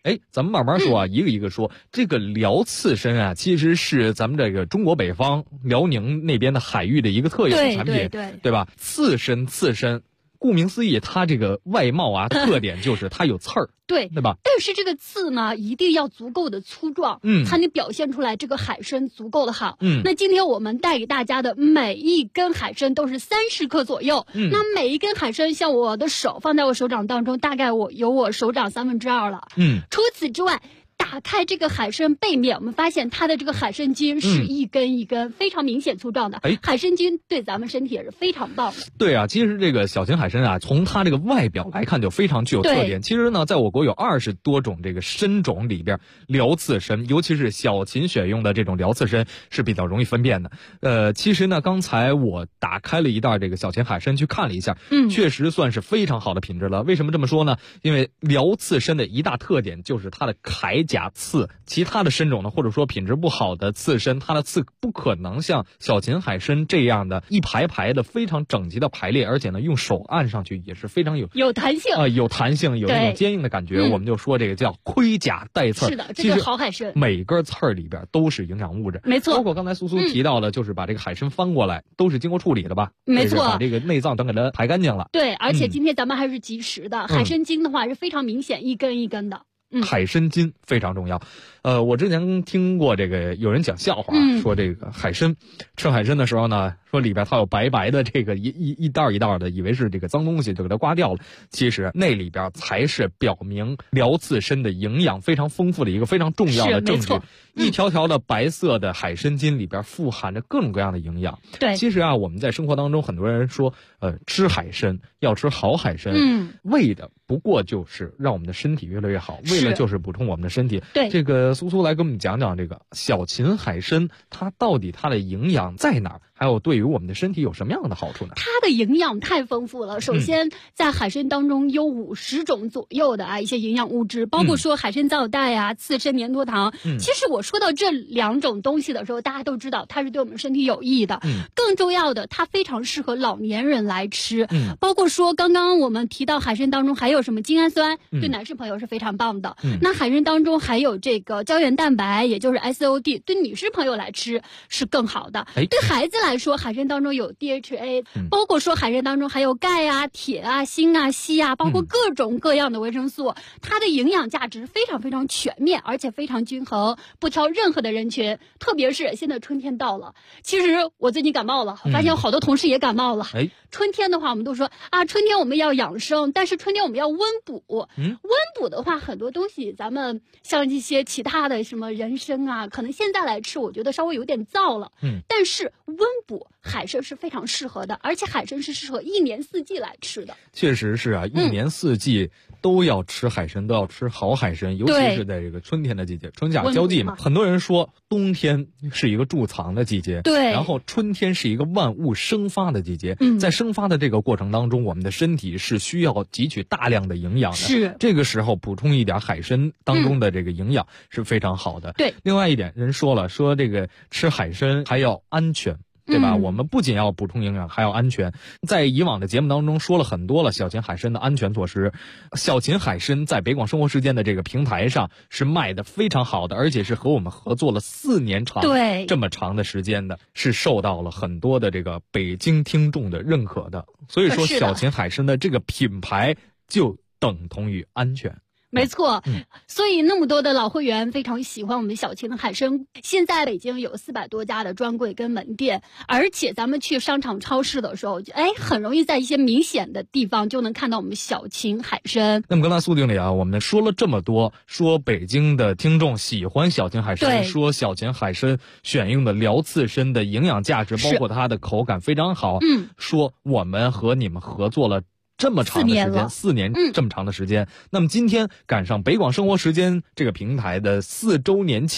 咱们慢慢说啊，一个一个说。这个辽刺参啊，其实是咱们这个中国北方辽宁那边的海域的一个特有的产品，对吧？刺参，顾名思义，它这个外貌啊，特点就是它有刺儿， 对吧？ 但是这个刺呢，一定要足够的粗壮，才能表现出来这个海参足够的好。那今天我们带给大家的每一根海参都是30克左右，那每一根海参像我的手放在我手掌当中，大概有我手掌2/3了。除此之外，打开这个海参背面，我们发现它的这个海参筋是一根一根非常明显粗壮的。海参筋对咱们身体也是非常棒的。 对啊，其实这个小型海参啊，从它这个外表来看就非常具有特点。其实呢，在我国有20多种这个参种里边，辽刺参，尤其是小禽选用的这种辽刺参是比较容易分辨的。其实呢，刚才我打开了一袋这个小型海参去看了一下，确实算是非常好的品质了。为什么这么说呢？因为辽刺参的一大特点就是它的铠甲刺，其他的参种呢，或者说品质不好的刺参，它的刺不可能像小禽海参这样的一排排的非常整齐的排列，而且呢，用手按上去也是非常有弹性有弹性，有那种坚硬的感觉。我们就说这个叫盔甲带刺。 是的，这是好海参。 每根刺儿里边都是营养物质， 没错。 包括刚才苏苏提到的，就是把这个海参翻过来，都是经过处理的吧？ 没错， 把这个内脏等给它排干净了。 对，而且今天咱们还是及时的，海参筋的话是非常明显，一根一根的。 海参筋非常重要。我之前听过这个有人讲笑话，说这个海参吃海参的时候呢，说里边它有白白的这个一袋一袋的，以为是这个脏东西，就给它刮掉了。其实那里边才是表明辽刺参的营养非常丰富的一个非常重要的证据。一条条的白色的海参筋里边富含着各种各样的营养。 对， 其实啊，我们在生活当中很多人说，吃海参要吃好海参，为的不过就是让我们的身体越来越好，为了就是补充我们的身体。 对， 这个苏苏来跟我们讲讲这个小禽海参，它到底它的营养在哪儿？还有对于我们的身体有什么样的好处呢？ 它的营养太丰富了。首先，在海参当中有50种左右的一些营养物质，包括说海参皂带啊、刺参粘多糖。其实我说到这2种东西的时候，大家都知道它是对我们身体有益的。更重要的，它非常适合老年人来吃。包括说刚刚我们提到海参当中还有什么精氨酸，对男士朋友是非常棒的。那海参当中还有这个胶原蛋白，也就是 SOD， 对女士朋友来吃是更好的。对孩子来说，海参当中有 DHA，包括说海参当中还有钙啊、铁啊、锌啊、硒啊，包括各种各样的维生素，它的营养价值非常非常全面，而且非常均衡，不挑任何的人群。特别是现在春天到了，其实我最近感冒了，发现有好多同事也感冒了。春天的话，我们都说啊，春天我们要养生，但是春天我们要温补。温补的话，很多东西咱们像一些其他的什么人参啊，可能现在来吃，我觉得稍微有点燥了。但是温补海参是非常适合的，而且海参是适合1年4季来吃的。 确实是啊，1年4季都要吃海参，都要吃好海参，尤其是在这个春天的季节，春夏交际嘛。很多人说冬天是一个贮藏的季节， 对， 然后春天是一个万物生发的季节。在生发的这个过程当中，我们的身体是需要汲取大量的营养的。 是， 这个时候补充一点海参当中的这个营养是非常好的。 对， 另外一点，人说了，说这个吃海参还要安全。对吧？我们不仅要补充营养，还要安全。在以往的节目当中说了很多了小禽海参的安全措施。小禽海参在北广生活时间的这个平台上是卖的非常好的，而且是和我们合作了4年长， 对， 这么长的时间的，是受到了很多的这个北京听众的认可的。所以说，小禽海参的这个品牌就等同于安全。 没错，所以那么多的老会员非常喜欢我们小禽的海参。现在北京有400多家的专柜跟门店，而且咱们去商场超市的时候，很容易在一些明显的地方就能看到我们小禽海参。 那么刚才苏经理啊，我们说了这么多，说北京的听众喜欢小禽海参，说小禽海参选用的辽刺参的营养价值，包括它的口感非常好。说我们和你们合作了这么长的时间，4年这么长的时间。那么今天赶上北广生活时间这个平台的4周年庆，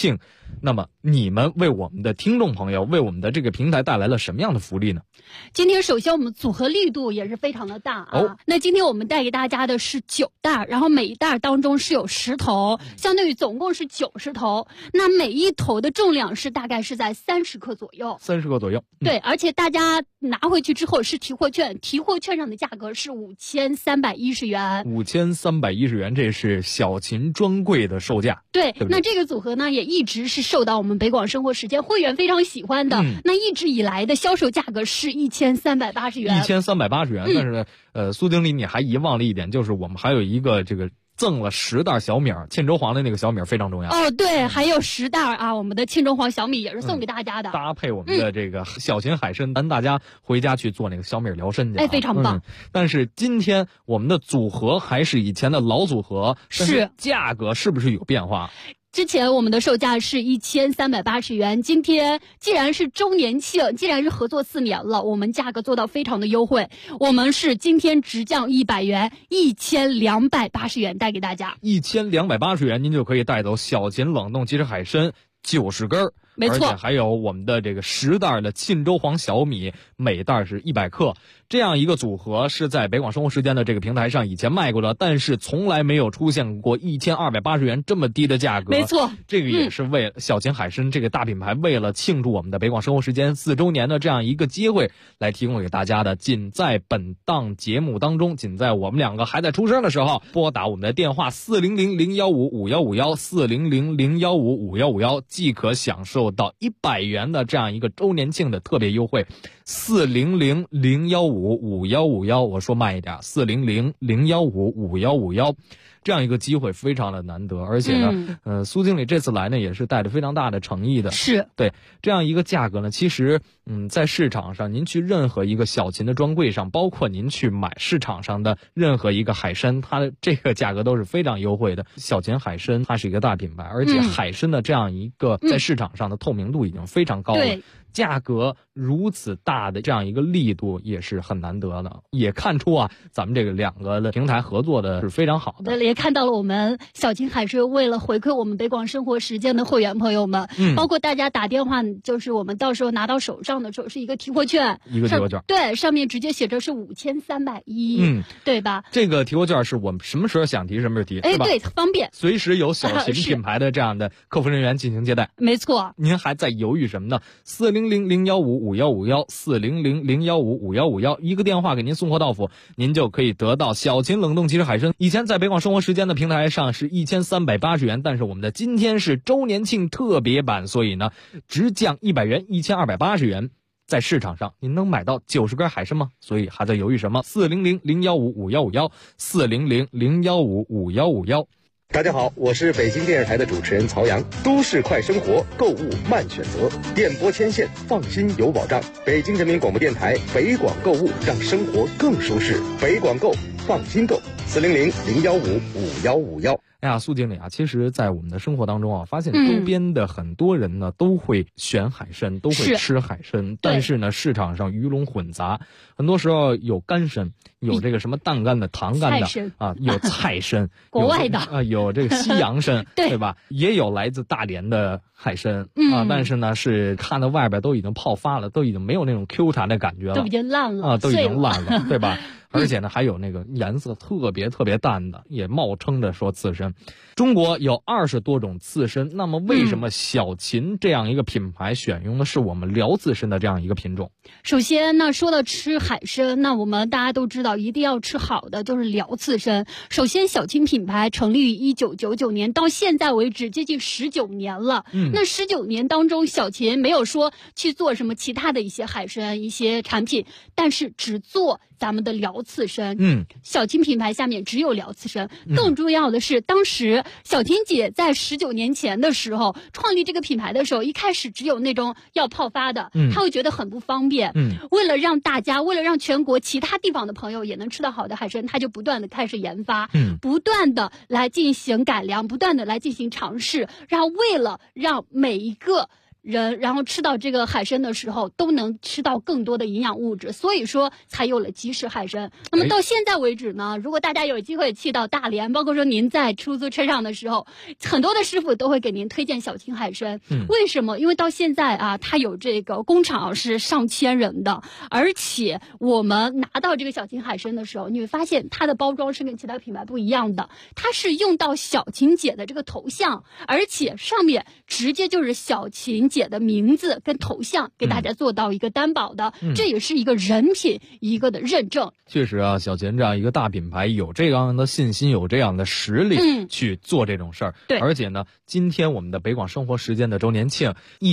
那么你们为我们的听众朋友，为我们的这个平台带来了什么样的福利呢？ 今天首先我们组合力度也是非常的大啊。那今天我们带给大家的是9袋，然后每一袋当中是有10头，相对于总共是90头。那每一头的重量是大概是在30克左右。 30克左右。 对，而且大家拿回去之后是提货券，提货券上的价格是5310元。 5310元，这是小秦专柜的售价。 对， 对， 那这个组合呢也一直是受到我们北广生活时间会员非常喜欢的。那一直以来的销售价格是1380元。 1380元，但是呢，苏经理你还遗忘了一点，就是我们还有一个这个赠了10袋小米，沁州黄的那个小米非常重要。 哦，对，还有10袋啊，我们的沁州黄小米也是送给大家的， 搭配我们的这个小秦海参，咱大家回家去做那个小米疗身去。 非常棒。 但是今天我们的组合还是以前的老组合， 是价格是不是有变化？ 之前我们的售价是1380元，今天既然是周年庆，既然是合作4年了，我们价格做到非常的优惠，我们是今天直降100元，1280元带给大家。 1280元，您就可以带走小秦冷冻即食海参90根。 没错， 而且还有我们的这个10袋的沁州黄小米，每袋是100克，这样一个组合是在北广生活时间的这个平台上以前卖过的，但是从来没有出现过1280元这么低的价格。 没错， 这个也是为了小秦海参这个大品牌为了庆祝我们的北广生活时间4周年的这样一个机会来提供给大家的。仅在本档节目当中，仅在我们2个还在出声的时候，拨打我们的电话400-015-5151，400-015-5151，即可享受到100元的这样一个周年庆的特别优惠。400-015-5151，我说慢一点，400-015-5151，这样一个机会非常的难得。而且呢，苏经理这次来呢也是带着非常大的诚意的。 是对这样一个价格呢，其实在市场上您去任何一个小秦的专柜上，包括您去买市场上的任何一个海参，它的这个价格都是非常优惠的。小秦海参它是一个大品牌，而且海参的这样一个在市场上的透明度已经非常高了。价格如此大的这样一个力度也是很难得的，也看出啊，咱们这个2个的平台合作的是非常好的。 也看到了我们小秦海参为了回馈我们北广生活时间的会员朋友们，包括大家打电话，就是我们到时候拿到手上的时候是一个提货券，对，上面直接写着是5310，对吧？ 这个提货券是我们什么时候想提什么时候提，对吧？ 对，方便， 随时有小秦品牌的这样的客服人员进行接待。 没错， 您还在犹豫什么呢？400-015-5151，400-015-5151，一个电话给您送货到府，您就可以得到小秦冷冻即食海参。以前在北广生活时间的平台上是1380元，但是我们的今天是周年庆特别版，所以呢直降100元，1280元。在市场上您能买到90根海参吗？所以还在犹豫什么？400-015-5151，400-015-5151。 大家好，我是北京电视台的主持人曹阳。都市快生活，购物慢选择，电波牵线，放心有保障。北京人民广播电台北广购物，让生活更舒适。北广购，放心购，400-015-5151。 哎呀，苏经理啊，其实在我们的生活当中啊，发现周边的很多人呢都会选海参，都会吃海参，但是呢市场上鱼龙混杂，很多时候有干参，有这个什么淡干的、糖干的啊，有菜参， 国外的啊，有这个西洋参，对吧？也有来自大连的海参啊，但是呢是看到外边都已经泡发了，都已经没有那种 Q 弹的感觉了， 都已经烂了啊，都已经烂了，对吧？而且呢，还有那个颜色特别淡的，也冒称着说刺参。中国有20多种刺参，那么为什么小秦这样一个品牌选用的是我们辽刺参的这样一个品种？ 首先，那说到吃海参，那我们大家都知道，一定要吃好的，就是辽刺参。首先，小秦品牌成立于1999年，到现在为止接近19年了。那19年当中，小秦没有说去做什么其他的一些海参一些产品，但是只做咱们的辽刺参。小秦品牌下面只有辽刺参。更重要的是，当时小秦姐在19年前的时候创立这个品牌的时候，一开始只有那种要泡发的，她会觉得很不方便。为了让大家，为了让全国其他地方的朋友也能吃到好的海参，她就不断的开始研发，不断的来进行改良，不断的来进行尝试，然后为了让每一个人，然后吃到这个海参的时候，都能吃到更多的营养物质，所以说才有了即食海参。那么到现在为止呢，如果大家有机会去到大连，包括说您在出租车上的时候，很多的师傅都会给您推荐小青海参。为什么？因为到现在啊，它有这个工厂是上千人的，而且我们拿到这个小青海参的时候，你会发现它的包装是跟其他品牌不一样的，它是用到小琴姐的这个头像，而且上面直接就是小琴姐的名字跟头像，给大家做到一个担保的，这也是一个人品一个的认证。 确实啊，小琴这样一个大品牌有这样的信心，有这样的实力去做这种事儿。 对， 而且呢，今天我们的北广生活时间的周年庆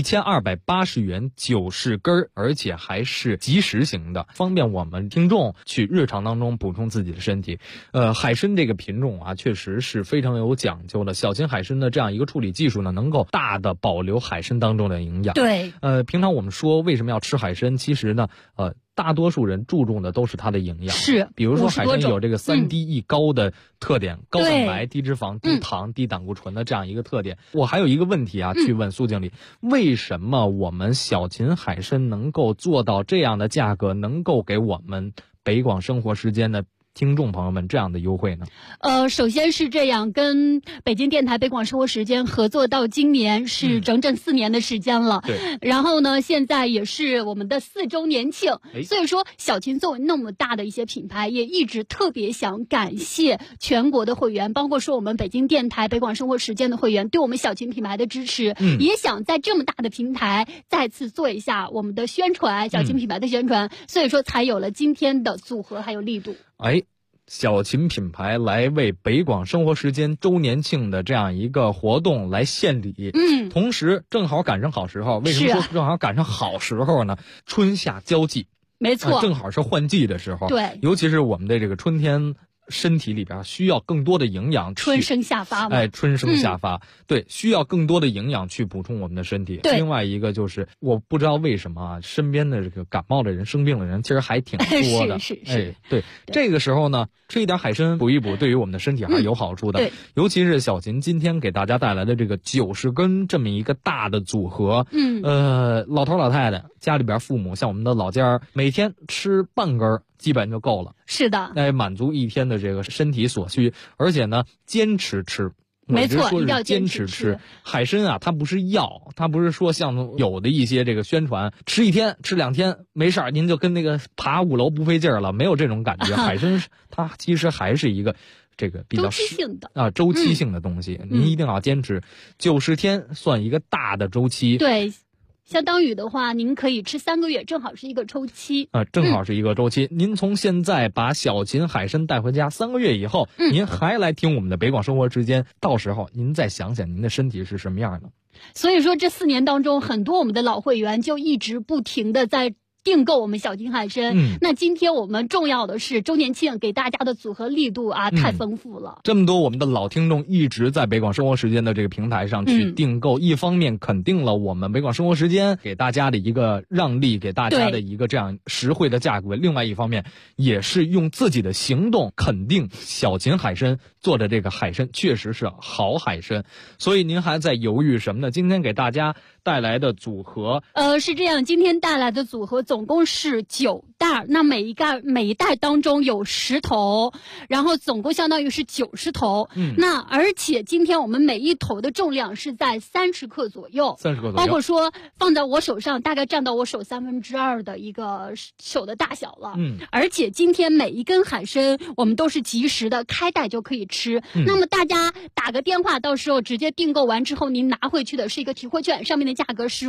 ，1280元90根，而且还是即食型的，方便我们听众去日常当中补充自己的身体。海参这个品种啊，确实是非常有讲究的。小琴海参的这样一个处理技术呢，能够大的保留海参当中的营养。 对， 平常我们说为什么要吃海参，其实呢，大多数人注重的都是它的营养， 是， 比如说海参有这个3低1高的特点，高蛋白、低脂肪、低糖、低胆固醇的这样一个特点。我还有一个问题啊，去问苏经理，为什么我们小琴海参能够做到这样的价格，能够给我们北广生活时间的听众朋友们这样的优惠呢？ 首先是这样，跟北京电台北广生活时间合作到今年是整整4年的时间了。 对。 然后呢，现在也是我们的4周年庆，所以说小琴作为那么大的一些品牌，也一直特别想感谢全国的会员，包括说我们北京电台北广生活时间的会员对我们小琴品牌的支持，也想在这么大的平台再次做一下我们的宣传，小琴品牌的宣传，所以说才有了今天的组合还有力度。 小琴品牌来为北广生活时间周年庆的这样一个活动来献礼，同时正好赶上好时候。为什么说正好赶上好时候呢？春夏交际， 没错， 正好是换季的时候。 对， 尤其是我们的这个春天，身体里边需要更多的营养， 春生夏发嘛。 春生夏发，对，需要更多的营养去补充我们的身体。另外一个就是，我不知道为什么啊，身边的这个感冒的人、生病的人其实还挺多的。 是。 对，这个时候呢，吃一点海参补一补，对于我们的身体还是有好处的。 对， 尤其是小琴今天给大家带来的这个90根这么一个大的组合。老头老太太家里边父母，像我们的老家每天吃半根基本就够了。 是的， 满足一天的这个身体所需，而且呢，坚持吃。 没错，一定要坚持吃海参啊，它不是药，它不是说像有的一些这个宣传，吃1天吃2天没事儿，您就跟那个爬5楼不费劲儿了，没有这种感觉。海参它其实还是一个这个比较周期性的周期性的东西，您一定要坚持90天，算一个大的周期。 对。相当于的话，您可以吃3个月，正好是一个周期。 正好是一个周期。您从现在把小琴海参带回家，3个月以后，您还来听我们的北广生活时间，到时候您再想想您的身体是什么样的。 所以说，这4年当中，很多我们的老会员就一直不停的在订购我们小琴海参。那今天我们重要的是周年庆给大家的组合力度啊，太丰富了。 这么多我们的老听众一直在北广生活时间的这个平台上去订购，一方面肯定了我们北广生活时间给大家的一个让利，给大家的一个这样实惠的价格，另外一方面也是用自己的行动肯定小琴海参做的这个海参确实是好海参。所以您还在犹豫什么呢？今天给大家带来的组合是这样，今天带来的组合总共是9袋，那每一袋当中有10头，然后总共相当于是90头。那而且今天我们每一头的重量是在30克左右 ，30克左右， 包括说放在我手上大概占到我手2/3的一个手的大小了。而且今天每一根海参我们都是即食的，开袋就可以吃。那么大家打个电话，到时候直接订购完之后，您拿回去的是一个提货券，上面的价格是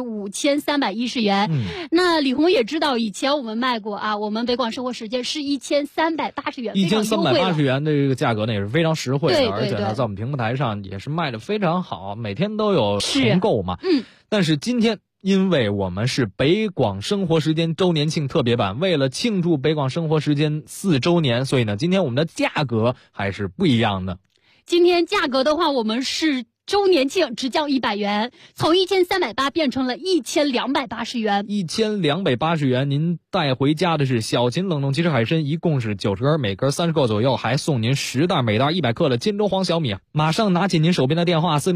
5310元。那李红也知道，以前我们卖过啊，我们北广生活时间是1380元 ，1380元的这个价格呢也是非常实惠的。 对， 而且呢，在我们平台上也是卖的非常好，每天都有重购嘛。但是今天因为我们是北广生活时间周年庆特别版，为了庆祝北广生活时间4周年，所以呢，今天我们的价格还是不一样的。 今天价格的话，我们是周年庆直降100元，从1380变成了1280元。 1280元，您带回家的是小秦冷冻即食海参，一共是90根，每根30克左右，还送您10袋每袋100克的金州黄小米。马上拿起您手边的电话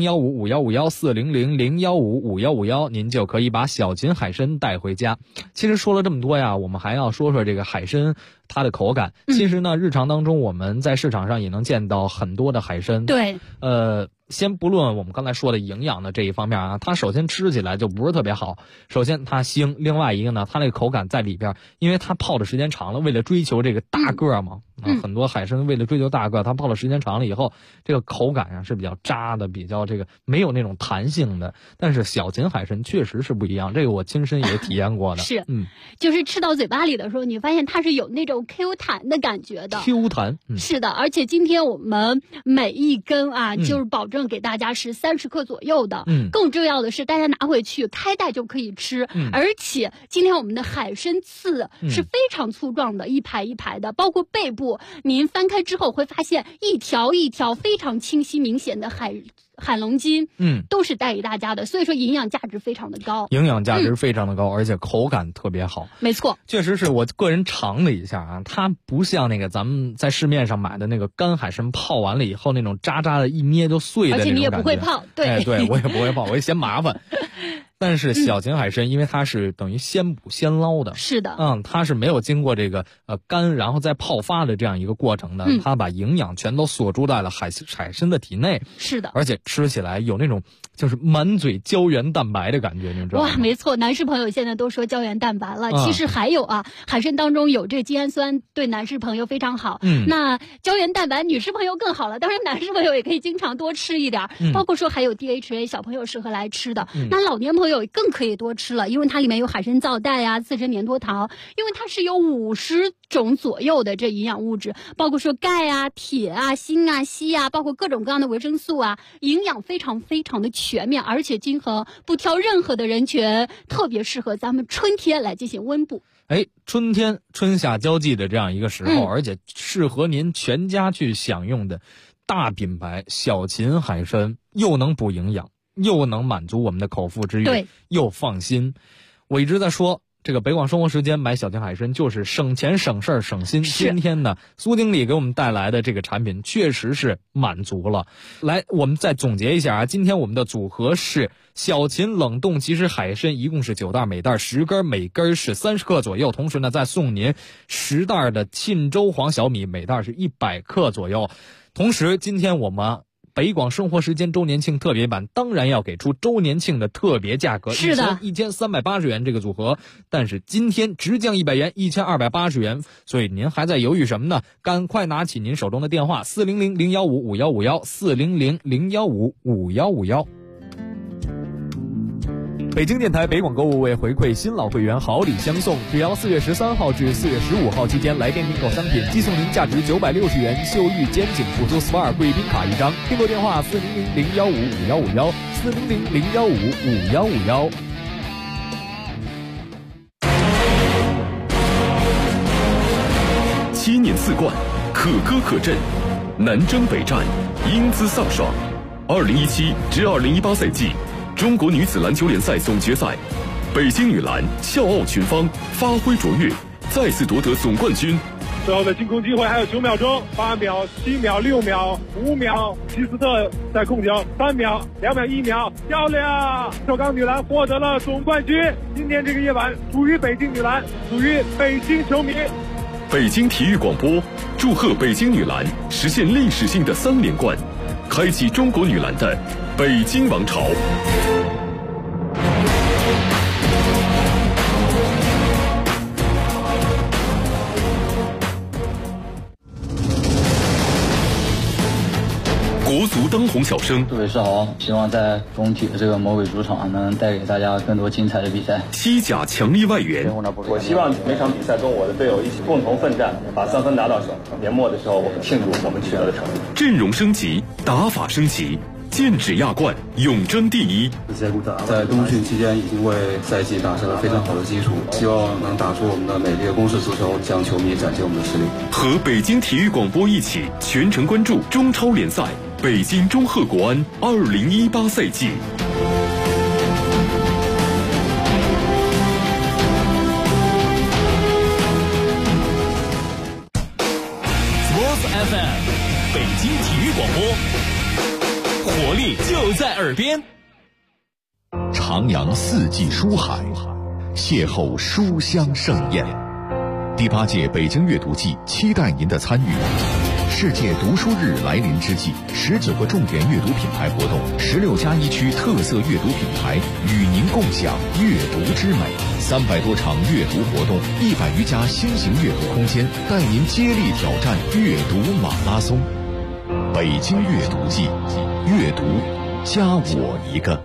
400-015-5151，400-015-5151，您就可以把小秦海参带回家。其实说了这么多呀，我们还要说说这个海参它的口感。其实呢，日常当中我们在市场上也能见到很多的海参。 对， 先不论我们刚才说的营养的这一方面啊，它首先吃起来就不是特别好。首先它腥，另外一个呢，它那个口感在里边，因为它泡的时间长了，为了追求这个大个嘛，很多海参为了追求大个，它泡的时间长了以后，这个口感上是比较渣的，比较这个没有那种弹性的。但是小秦海参确实是不一样，这个我亲身也体验过的。 是，就是吃到嘴巴里的时候，你发现它是有那种 Q 弹的感觉的。 Q 弹， 是的，而且今天我们每一根啊，就是保证给大家是30克左右的。更重要的是，大家拿回去开袋就可以吃。而且今天我们的海参刺是非常粗壮的，一排一排的，包括背部，您翻开之后会发现一条一条非常清晰明显的海龙筋，都是带给大家的，所以说营养价值非常的高， 而且口感特别好。 没错， 确实是我个人尝了一下啊，它不像那个咱们在市面上买的那个干海参泡完了以后那种渣渣的，一捏就碎的那种感觉。 而且你也不会泡，对， 对我也不会泡，我也嫌麻烦。但是小秦海参，因为它是等于现捕现捞的， 是的， 它是没有经过这个干然后再泡发的这样一个过程的，它把营养全都锁住在了海参的体内， 是的， 而且吃起来有那种就是满嘴胶原蛋白的感觉，你知道吗？ 哇，没错，男士朋友现在都说胶原蛋白了，其实还有啊，海参当中有这个精氨酸，对男士朋友非常好。那胶原蛋白女士朋友更好了，当然男士朋友也可以经常多吃一点，包括说还有 DHA， 小朋友适合来吃的。那老年朋友更可以多吃了，因为它里面有海参皂苷啊、自身粘多糖，因为它是有50种左右的这营养物质，包括说钙啊、铁啊、锌啊、硒啊，包括各种各样的维生素啊，营养非常非常的全面，而且均衡，不挑任何的人群，特别适合咱们春天来进行温补。 春天春夏交际的这样一个时候，而且适合您全家去享用的大品牌小秦海参，又能补营养，又能满足我们的口腹之欲，又放心。我一直在说这个北广生活时间买小秦海参就是省钱省事儿省心。今天呢，苏经理给我们带来的这个产品确实是满足了。来，我们再总结一下啊，今天我们的组合是小秦冷冻即食海参，一共是9袋，每袋10根，每根是30克左右。同时呢，再送您10袋的沁州黄小米，每袋是100克左右。同时，今天我们北广生活时间周年庆特别版当然要给出周年庆的特别价格， 是的 ，1380元这个组合，但是今天直降100元，1280元，所以您还在犹豫什么呢？赶快拿起您手中的电话400-015-5151，400-015-5151。北京电台北广购物为回馈新老会员好礼相送，只要4月13号至4月15号期间来电订购商品，即送您价值960元秀玉肩颈辅助 SPA 贵宾卡一张。订购电话400-015-5151，400-015-5151。 7年4冠，可歌可阵，南征北战，英姿飒爽。2017至2018赛季中国女子篮球联赛总决赛，北京女篮笑傲群芳，发挥卓越，再次夺得总冠军。 最后的进攻机会还有9秒钟，8秒、7秒、6秒、5秒，齐斯特在控球，3秒、2秒、1秒，漂亮！首钢女篮获得了总冠军。今天这个夜晚属于北京女篮，属于北京球迷。 北京体育广播祝贺北京女篮实现历史性的3连冠，开启中国女篮的北京王朝。国足当红小生， 杜伟是好，希望在中体的这个魔鬼主场能带给大家更多精彩的比赛。 西甲强力外援， 我希望每场比赛跟我的队友一起共同奋战，把3分拿到手。年末的时候，我们庆祝我们取得的成绩。 阵容升级，打法升级，剑指亚冠，永争第一。 在冬训期间已经为赛季打下了非常好的基础，希望能打出我们的美丽的攻势足球，向球迷展现我们的实力。 和北京体育广播一起全程关注中超联赛。 北京中赫国安2018赛季。 Sports FM， 北京体育广播，活力就在耳边。 徜徉四季书海，邂逅书香盛宴。第8届北京阅读季期待您的参与。世界读书日来临之际，19个重点阅读品牌活动，16+1区特色阅读品牌与您共享阅读之美，300多场阅读活动，100余家新型阅读空间，带您接力挑战阅读马拉松。北京阅读季，阅读加我一个。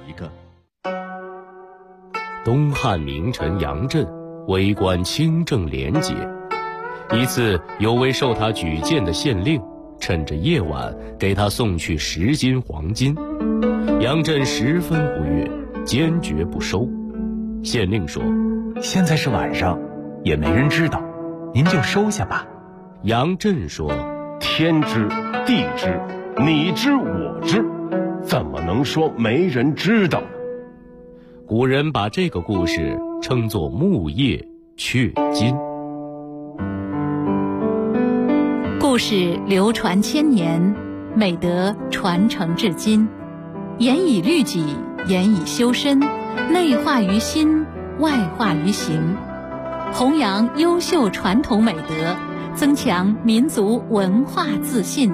东汉名臣杨震为官清正廉洁，一次有位受他举荐的县令趁着夜晚给他送去10斤黄金，杨震十分不悦，坚决不收。县令说： 现在是晚上，也没人知道，您就收下吧。 杨震说： 天知地知，你知我知，怎么能说没人知道呢？ 古人把这个故事称作木叶雀金。 故事流传千年，美德传承至今，严以律己，严以修身，内化于心，外化于行，弘扬优秀传统美德，增强民族文化自信。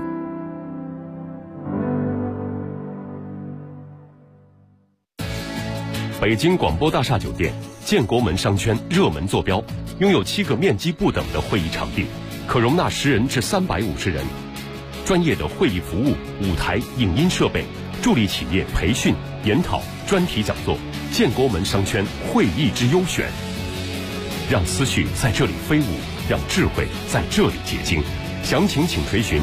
北京广播大厦酒店建国门商圈热门坐标，拥有7个面积不等的会议场地，可容纳10人至350人，专业的会议服务、舞台、影音设备，助力企业培训、研讨、专题讲座。建国门商圈会议之优选，让思绪在这里飞舞，让智慧在这里结晶。详情请垂询